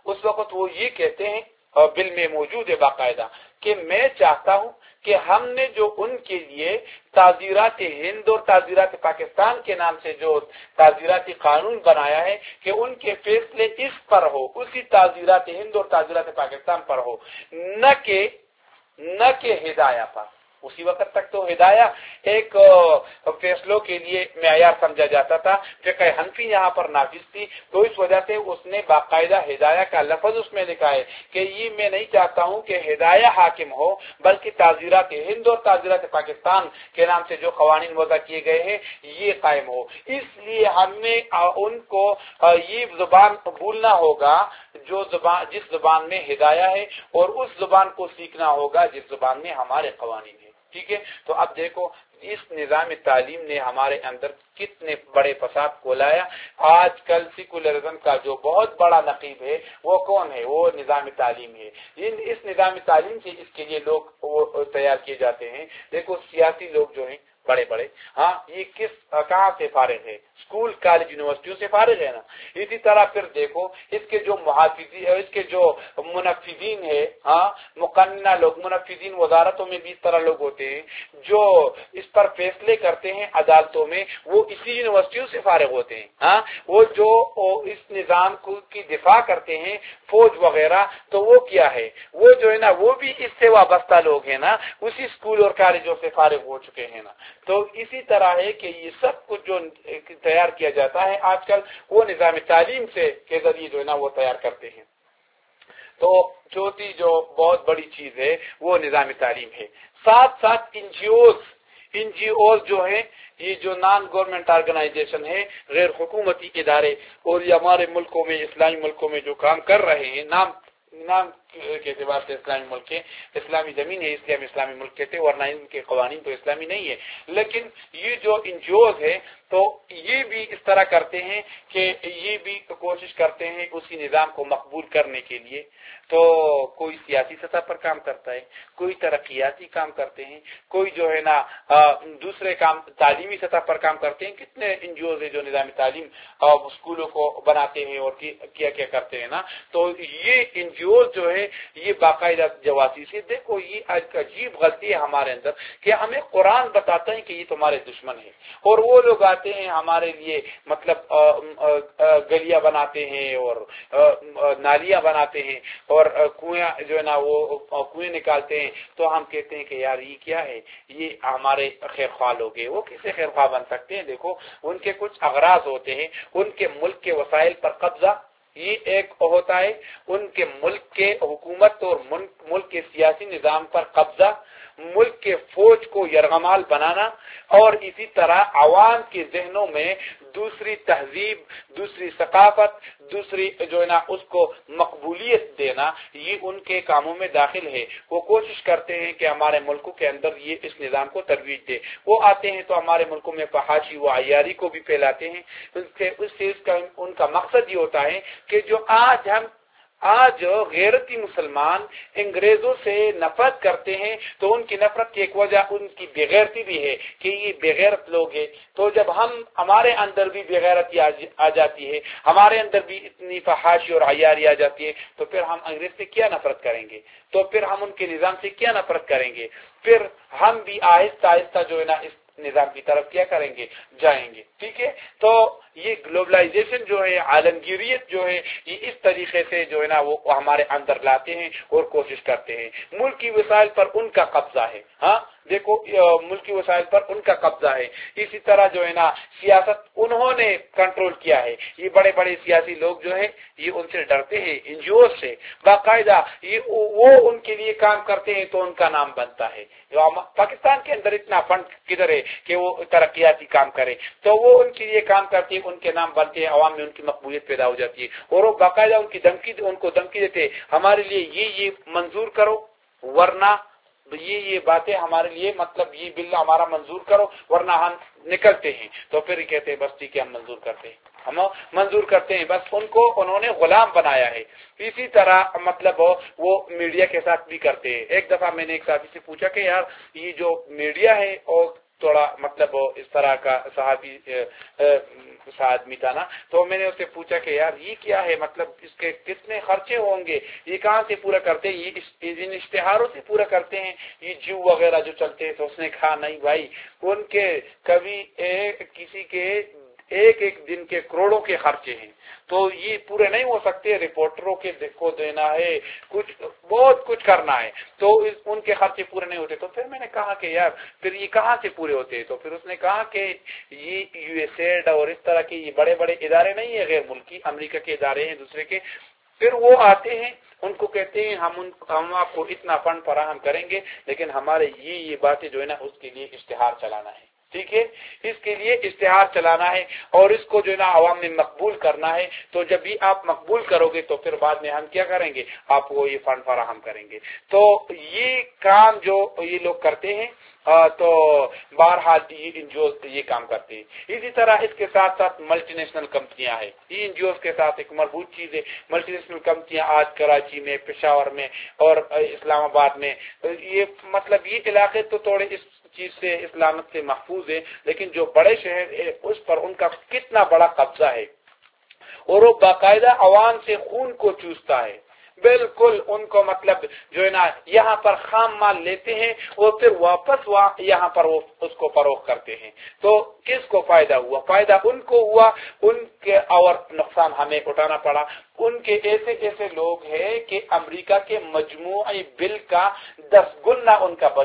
S1: اس وقت وہ یہ کہتے ہیں بل میں موجود ہے باقاعدہ کہ میں چاہتا ہوں کہ ہم نے جو ان کے لیے تعزیرات ہند اور تعزیرات پاکستان کے نام سے جو تعزیراتی قانون بنایا ہے کہ ان کے فیصلے اس پر ہو، اسی تعزیرات ہند اور تعزیرات پاکستان پر ہو، نہ کہ نہ کہ ہدایہ پر۔ اسی وقت تک تو ہدایہ ایک فیصلوں کے لیے معیار سمجھا جاتا تھا، فقہ حنفی یہاں پر نافذ تھی، تو اس وجہ سے اس نے باقاعدہ ہدایہ کا لفظ اس میں لکھا ہے کہ یہ میں نہیں چاہتا ہوں کہ ہدایہ حاکم ہو، بلکہ تعزیرات ہند اور تعزیرات پاکستان کے نام سے جو قوانین وضع کیے گئے ہیں یہ قائم ہو۔ اس لیے ہم نے ان کو یہ زبان بھولنا ہوگا جو زبان جس زبان میں ہدایہ ہے، اور اس زبان کو سیکھنا ہوگا جس زبان میں ہمارے قوانین ہیں۔ ٹھیک ہے، تو اب دیکھو اس نظام تعلیم نے ہمارے اندر کتنے بڑے فساد کو لایا۔ آج کل سیکولرزم کا جو بہت بڑا نقیب ہے وہ کون ہے؟ وہ نظام تعلیم ہے۔ اس نظام تعلیم سے اس کے لیے لوگ تیار کیے جاتے ہیں۔ دیکھو سیاسی لوگ جو ہیں بڑے بڑے، ہاں یہ کس کہاں سے فارغ ہے؟ اسکول کالج یونیورسٹیوں سے فارغ ہے نا۔ اسی طرح پھر دیکھو اس کے جو محافظین، اس کے جو منفذین ہے، ہاں مقننہ لوگ، منفذین وزارتوں میں بھی اس طرح لوگ ہوتے ہیں جو اس پر فیصلے کرتے ہیں عدالتوں میں، وہ اسی یونیورسٹیوں سے فارغ ہوتے ہیں۔ ہاں وہ جو اس نظام کی دفاع کرتے ہیں فوج وغیرہ، تو وہ کیا ہے؟ وہ جو ہے نا وہ بھی اس سے وابستہ لوگ ہیں نا، اسی اسکول اور کالجوں سے فارغ ہو چکے ہیں نا۔ تو اسی طرح ہے کہ یہ سب کچھ جو تیار کیا جاتا ہے آج کل وہ نظام تعلیم سے کے ذریعے جو ہے نا وہ تیار کرتے ہیں۔ تو چوتھی جو بہت بڑی چیز ہے وہ نظام تعلیم ہے۔ ساتھ ساتھ N G Os N G Os جو ہیں، یہ جو نان گورنمنٹ آرگنائزیشن ہے، غیر حکومتی ادارے، اور یہ ہمارے ملکوں میں، اسلامی ملکوں میں جو کام کر رہے ہیں، نام نام کے اعتبار سے اسلامی ملک کے، اسلامی زمین ہے اس لیے ہم اسلامی ملک کہتے ہیں، ورنہ ان کے قوانین تو اسلامی نہیں ہے، لیکن یہ جو این جی اوز ہے تو یہ بھی اس طرح کرتے ہیں کہ یہ بھی کوشش کرتے ہیں اسی نظام کو مقبول کرنے کے لیے۔ تو کوئی سیاسی سطح پر کام کرتا ہے، کوئی ترقیاتی کام کرتے ہیں، کوئی جو ہے نا دوسرے کام تعلیمی سطح پر کام کرتے ہیں۔ کتنے این جی اوز ہیں جو نظام تعلیم اسکولوں کو بناتے ہیں اور کیا کیا کرتے ہیں نا۔ تو یہ این جی اوز جو ہے یہ باقاعدہ جواسیس ہے۔ دیکھو یہ آج عجیب غلطی ہے ہمارے اندر کہ ہمیں قرآن بتاتا ہے کہ یہ تمہارے دشمن ہے، اور وہ لوگ آتے ہیں ہمارے لیے مطلب گلیاں بناتے ہیں اور نالیاں بناتے ہیں اور کنواں جو ہے نا وہ کنویں نکالتے ہیں، تو ہم کہتے ہیں کہ یار یہ کیا ہے، یہ ہمارے خیر خواہ لوگ ہیں۔ وہ کیسے خیر خواہ بن سکتے ہیں؟ دیکھو ان کے کچھ اغراض ہوتے ہیں، ان کے ملک کے وسائل پر قبضہ یہ ایک ہوتا ہے، ان کے ملک کے حکومت اور ملک کے سیاسی نظام پر قبضہ، ملک کے فوج کو یرغمال بنانا، اور اسی طرح عوام کے ذہنوں میں دوسری تہذیب، دوسری ثقافت، دوسری جو ہے نا اس کو مقبولیت دینا، یہ ان کے کاموں میں داخل ہے۔ وہ کوشش کرتے ہیں کہ ہمارے ملکوں کے اندر یہ اس نظام کو ترویج دے۔ وہ آتے ہیں تو ہمارے ملکوں میں فحاشی و عیاری کو بھی پھیلاتے ہیں۔ اس سے اس چیز کا ان کا مقصد یہ ہوتا ہے کہ جو آج ہم آج غیرتی مسلمان انگریزوں سے نفرت کرتے ہیں، تو ان کی نفرت کی ایک وجہ ان کی بغیرتی بھی ہے کہ یہ بغیرت لوگ ہیں۔ تو جب ہم ہمارے اندر بھی بغیرتی آ جاتی ہے، ہمارے اندر بھی اتنی فحاشی اور عیاری آ جاتی ہے، تو پھر ہم انگریز سے کیا نفرت کریں گے؟ تو پھر ہم ان کے نظام سے کیا نفرت کریں گے؟ پھر ہم بھی آہستہ آہستہ جو ہے نا اس نظام کی طرف کیا کریں گے؟ جائیں گے۔ ٹھیک ہے، تو یہ گلوبلائزیشن جو ہے، عالمگیریت جو ہے، یہ اس طریقے سے جو ہے نا وہ ہمارے اندر لاتے ہیں اور کوشش کرتے ہیں۔ ملکی وسائل پر ان کا قبضہ ہے۔ ہاں دیکھو ملکی وسائل پر ان کا قبضہ ہے۔ اسی طرح جو ہے نا سیاست انہوں نے کنٹرول کیا ہے۔ یہ بڑے بڑے سیاسی لوگ جو ہیں یہ ان سے ڈرتے ہیں، این جی او سے باقاعدہ یہ وہ ان کے لیے کام کرتے ہیں تو ان کا نام بنتا ہے۔ پاکستان کے اندر اتنا فنڈ کدھر ہے کہ وہ ترقیاتی کام کرے، تو وہ ان کے لیے کام کرتے ہیں، ان کے نام بنتے ہیں، عوام میں ان کی مقبولیت پیدا ہو جاتی ہے، اور وہ باقاعدہ ان کی دھمکی ان کو دھمکی دیتے ہمارے لیے یہ یہ منظور کرو، ورنہ یہ یہ باتیں ہمارے لیے مطلب یہ بل ہمارا منظور کرو ورنہ ہم نکلتے ہیں۔ تو پھر یہ کہتے ہیں بس ٹھیک ہے ہم منظور کرتے ہیں، ہم منظور کرتے ہیں۔ بس ان کو انہوں نے غلام بنایا ہے۔ اسی طرح مطلب وہ میڈیا کے ساتھ بھی کرتے ہیں۔ ایک دفعہ میں نے ایک ساتھی سے پوچھا کہ یار یہ جو میڈیا ہے اور تھوڑا مطلب اس طرح کا صحابی آدمی تھا نا، تو میں نے اسے پوچھا کہ یار یہ کیا ہے، مطلب اس کے کتنے خرچے ہوں گے، یہ کہاں سے پورا کرتے ہیں، یہ ان اشتہاروں سے پورا کرتے ہیں یہ جو وغیرہ جو چلتے ہیں؟ تو اس نے کہا نہیں بھائی، ان کے کبھی ایک کسی کے ایک ایک دن کے کروڑوں کے خرچے ہیں، تو یہ پورے نہیں ہو سکتے، رپورٹروں کے کو دینا ہے، کچھ بہت کچھ کرنا ہے، تو ان کے خرچے پورے نہیں ہوتے۔ تو پھر میں نے کہا کہ یار پھر یہ کہاں سے پورے ہوتے ہیں؟ تو پھر اس نے کہا کہ یہ یو ایس ایڈ اور اس طرح کے یہ بڑے بڑے ادارے نہیں ہیں، غیر ملکی امریکہ کے ادارے ہیں دوسرے کے، پھر وہ آتے ہیں، ان کو کہتے ہیں ہم ان ہم آپ کو اتنا فنڈ فراہم کریں گے، لیکن ہمارے یہ یہ باتیں جو ہے نا اس کے لیے اشتہار چلانا ہے، ٹھیک ہے، اس کے لیے اشتہار چلانا ہے اور اس کو جو ہے نا عوام میں مقبول کرنا ہے۔ تو جب بھی آپ مقبول کرو گے تو پھر بعد میں ہم کیا کریں گے، آپ کو یہ فنڈ فراہم کریں گے۔ تو یہ کام جو یہ لوگ کرتے ہیں، تو بہرحال یہ این جی اوز یہ کام کرتے ہیں۔ اسی طرح اس کے ساتھ ساتھ ملٹی نیشنل کمپنیاں ہیں، یہ این جی اوز کے ساتھ ایک مربوط چیز ہے۔ ملٹی نیشنل کمپنیاں آج کراچی میں، پشاور میں اور اسلام آباد میں، یہ مطلب یہ علاقے تو تھوڑے اس چیز سے اسلامت سے محفوظ ہے، لیکن جو بڑے شہر ہے اس پر ان کا کتنا بڑا قبضہ ہے، اور وہ باقاعدہ عوام سے خون کو چوستا ہے، بالکل ان کو مطلب جو ہے نا یہاں پر خام مال لیتے ہیں اور پھر واپس یہاں پر وہ اس کو فروخت کرتے ہیں۔ تو کس کو فائدہ ہوا؟ فائدہ ان کو ہوا، ان کے اور نقصان ہمیں اٹھانا پڑا۔ ان کے ایسے ایسے لوگ ہیں کہ امریکہ کے مجموعی بل کا دس گنا ان کا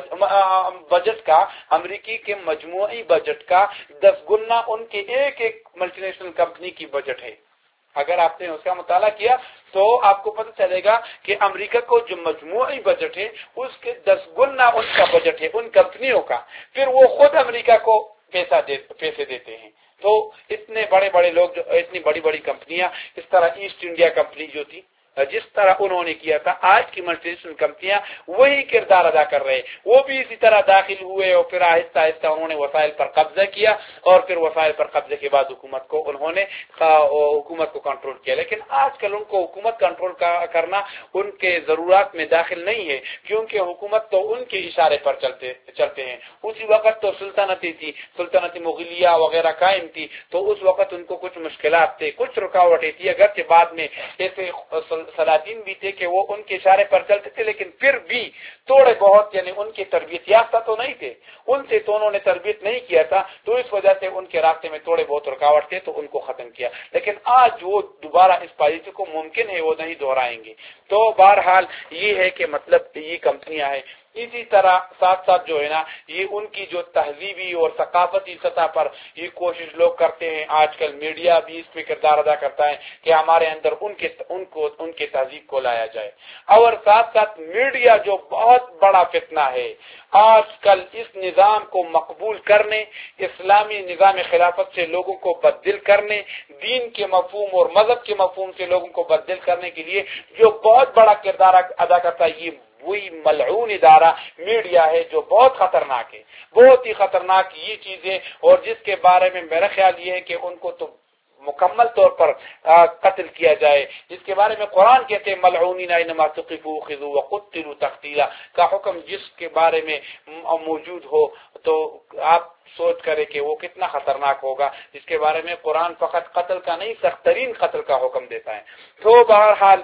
S1: بجٹ کا، امریکی کے مجموعی بجٹ کا دس گنا ان کے ایک ایک ملٹی نیشنل کمپنی کی بجٹ ہے۔ اگر آپ نے اس کا مطالعہ کیا تو آپ کو پتہ چلے گا کہ امریکہ کو جو مجموعی بجٹ ہے اس کے دس گنا ان کا بجٹ ہے ان کمپنیوں کا، پھر وہ خود امریکہ کو پیسہ دے پیسے دیتے ہیں۔ تو اتنے بڑے بڑے لوگ جو اتنی بڑی بڑی کمپنیاں، اس طرح ایسٹ انڈیا کمپنی جو تھی، جس طرح انہوں نے کیا تھا، آج کی ملٹی نیشنل کمپنیاں وہی کردار ادا کر رہے ہیں، وہ بھی اسی طرح داخل ہوئے اور پھر آہستہ آہستہ انہوں نے وسائل پر قبضہ کیا، اور پھر وسائل پر قبضے کے بعد حکومت کو انہوں نے حکومت کو کنٹرول کیا۔ لیکن آج کل ان کو حکومت کنٹرول کرنا ان کے ضرورات میں داخل نہیں ہے، کیونکہ حکومت تو ان کے اشارے پر چلتے چلتے ہیں۔ اسی وقت تو سلطنتیں تھی، سلطنت مغلیہ وغیرہ قائم تھی، تو اس وقت ان کو کچھ مشکلات تھے، کچھ رکاوٹیں تھی، اگرچہ بعد میں ایسے سلاطین بھی تھے کہ وہ ان کے اشارے پر چلتے تھے، لیکن پھر بھی تھوڑے بہت، یعنی ان کی تربیت یافتہ تو نہیں تھے، ان سے تو انہوں نے تربیت نہیں کیا تھا، تو اس وجہ سے ان کے راستے میں تھوڑے بہت رکاوٹ تھے، تو ان کو ختم کیا۔ لیکن آج وہ دوبارہ اس پالیسی کو ممکن ہے وہ نہیں دہرائیں گے۔ تو بہرحال یہ ہے کہ مطلب یہ کمپنیاں ہیں۔ اسی طرح ساتھ ساتھ جو ہے نا یہ ان کی جو تہذیبی اور ثقافتی سطح پر یہ کوشش لوگ کرتے ہیں، آج کل میڈیا بھی اس میں کردار ادا کرتا ہے کہ ہمارے اندر ان کے ان کو ان کے تہذیب کو لایا جائے۔ اور ساتھ ساتھ میڈیا جو بہت بڑا فتنہ ہے آج کل، اس نظام کو مقبول کرنے، اسلامی نظام خلافت سے لوگوں کو بددل کرنے، دین کے مفہوم اور مذہب کے مفہوم سے لوگوں کو بددل کرنے کے لیے جو بہت بڑا کردار ادا کرتا ہے، یہ وہی ملعون ادارہ میڈیا ہے جو بہت خطرناک ہے، بہت ہی خطرناک یہ چیز ہے، اور جس کے بارے میں میرا خیال یہ ہے کہ ان کو تو مکمل طور پر قتل کیا جائے۔ اس کے بارے میں قرآن کہتے ہیں ملعونین اینما ثقفوا خذوا وقتلوا تقتیلا کا حکم جس کے بارے میں موجود ہو، تو آپ سوچ کرے کہ وہ کتنا خطرناک ہوگا، جس کے بارے میں قرآن فقط قتل کا نہیں، سخت ترین قتل کا حکم دیتا ہے۔ تو بہرحال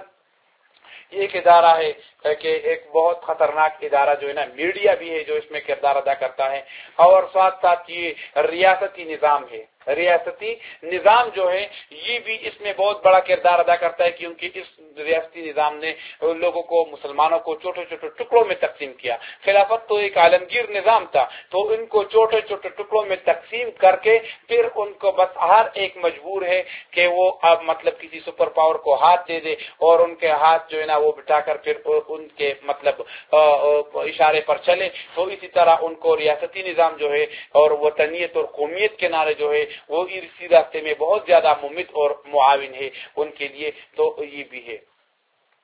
S1: یہ ایک ادارہ ہے کہ ایک بہت خطرناک ادارہ جو ہے نا میڈیا بھی ہے جو اس میں کردار ادا کرتا ہے، اور ساتھ ساتھ یہ ریاستی نظام ہے، ریاستی نظام جو ہے یہ بھی اس میں بہت بڑا کردار ادا کرتا ہے، کیونکہ اس ریاستی نظام نے لوگوں کو، مسلمانوں کو چھوٹے چھوٹے ٹکڑوں میں تقسیم کیا۔ خلافت تو ایک عالمگیر نظام تھا، تو ان کو چھوٹے چھوٹے ٹکڑوں میں تقسیم کر کے پھر ان کو بس ہر ایک مجبور ہے کہ وہ اب مطلب کسی سپر پاور کو ہاتھ دے دے، اور ان کے ہاتھ جو ہے نا وہ بٹھا کر پھر ان کے مطلب اشارے پر چلے۔ تو اسی طرح ان کو ریاستی نظام جو ہے اور وطنیت اور قومیت کے نعرے جو ہے وہ اسی راستے میں بہت زیادہ ممت اور معاون ہے ان کے لیے، تو یہ بھی ہے۔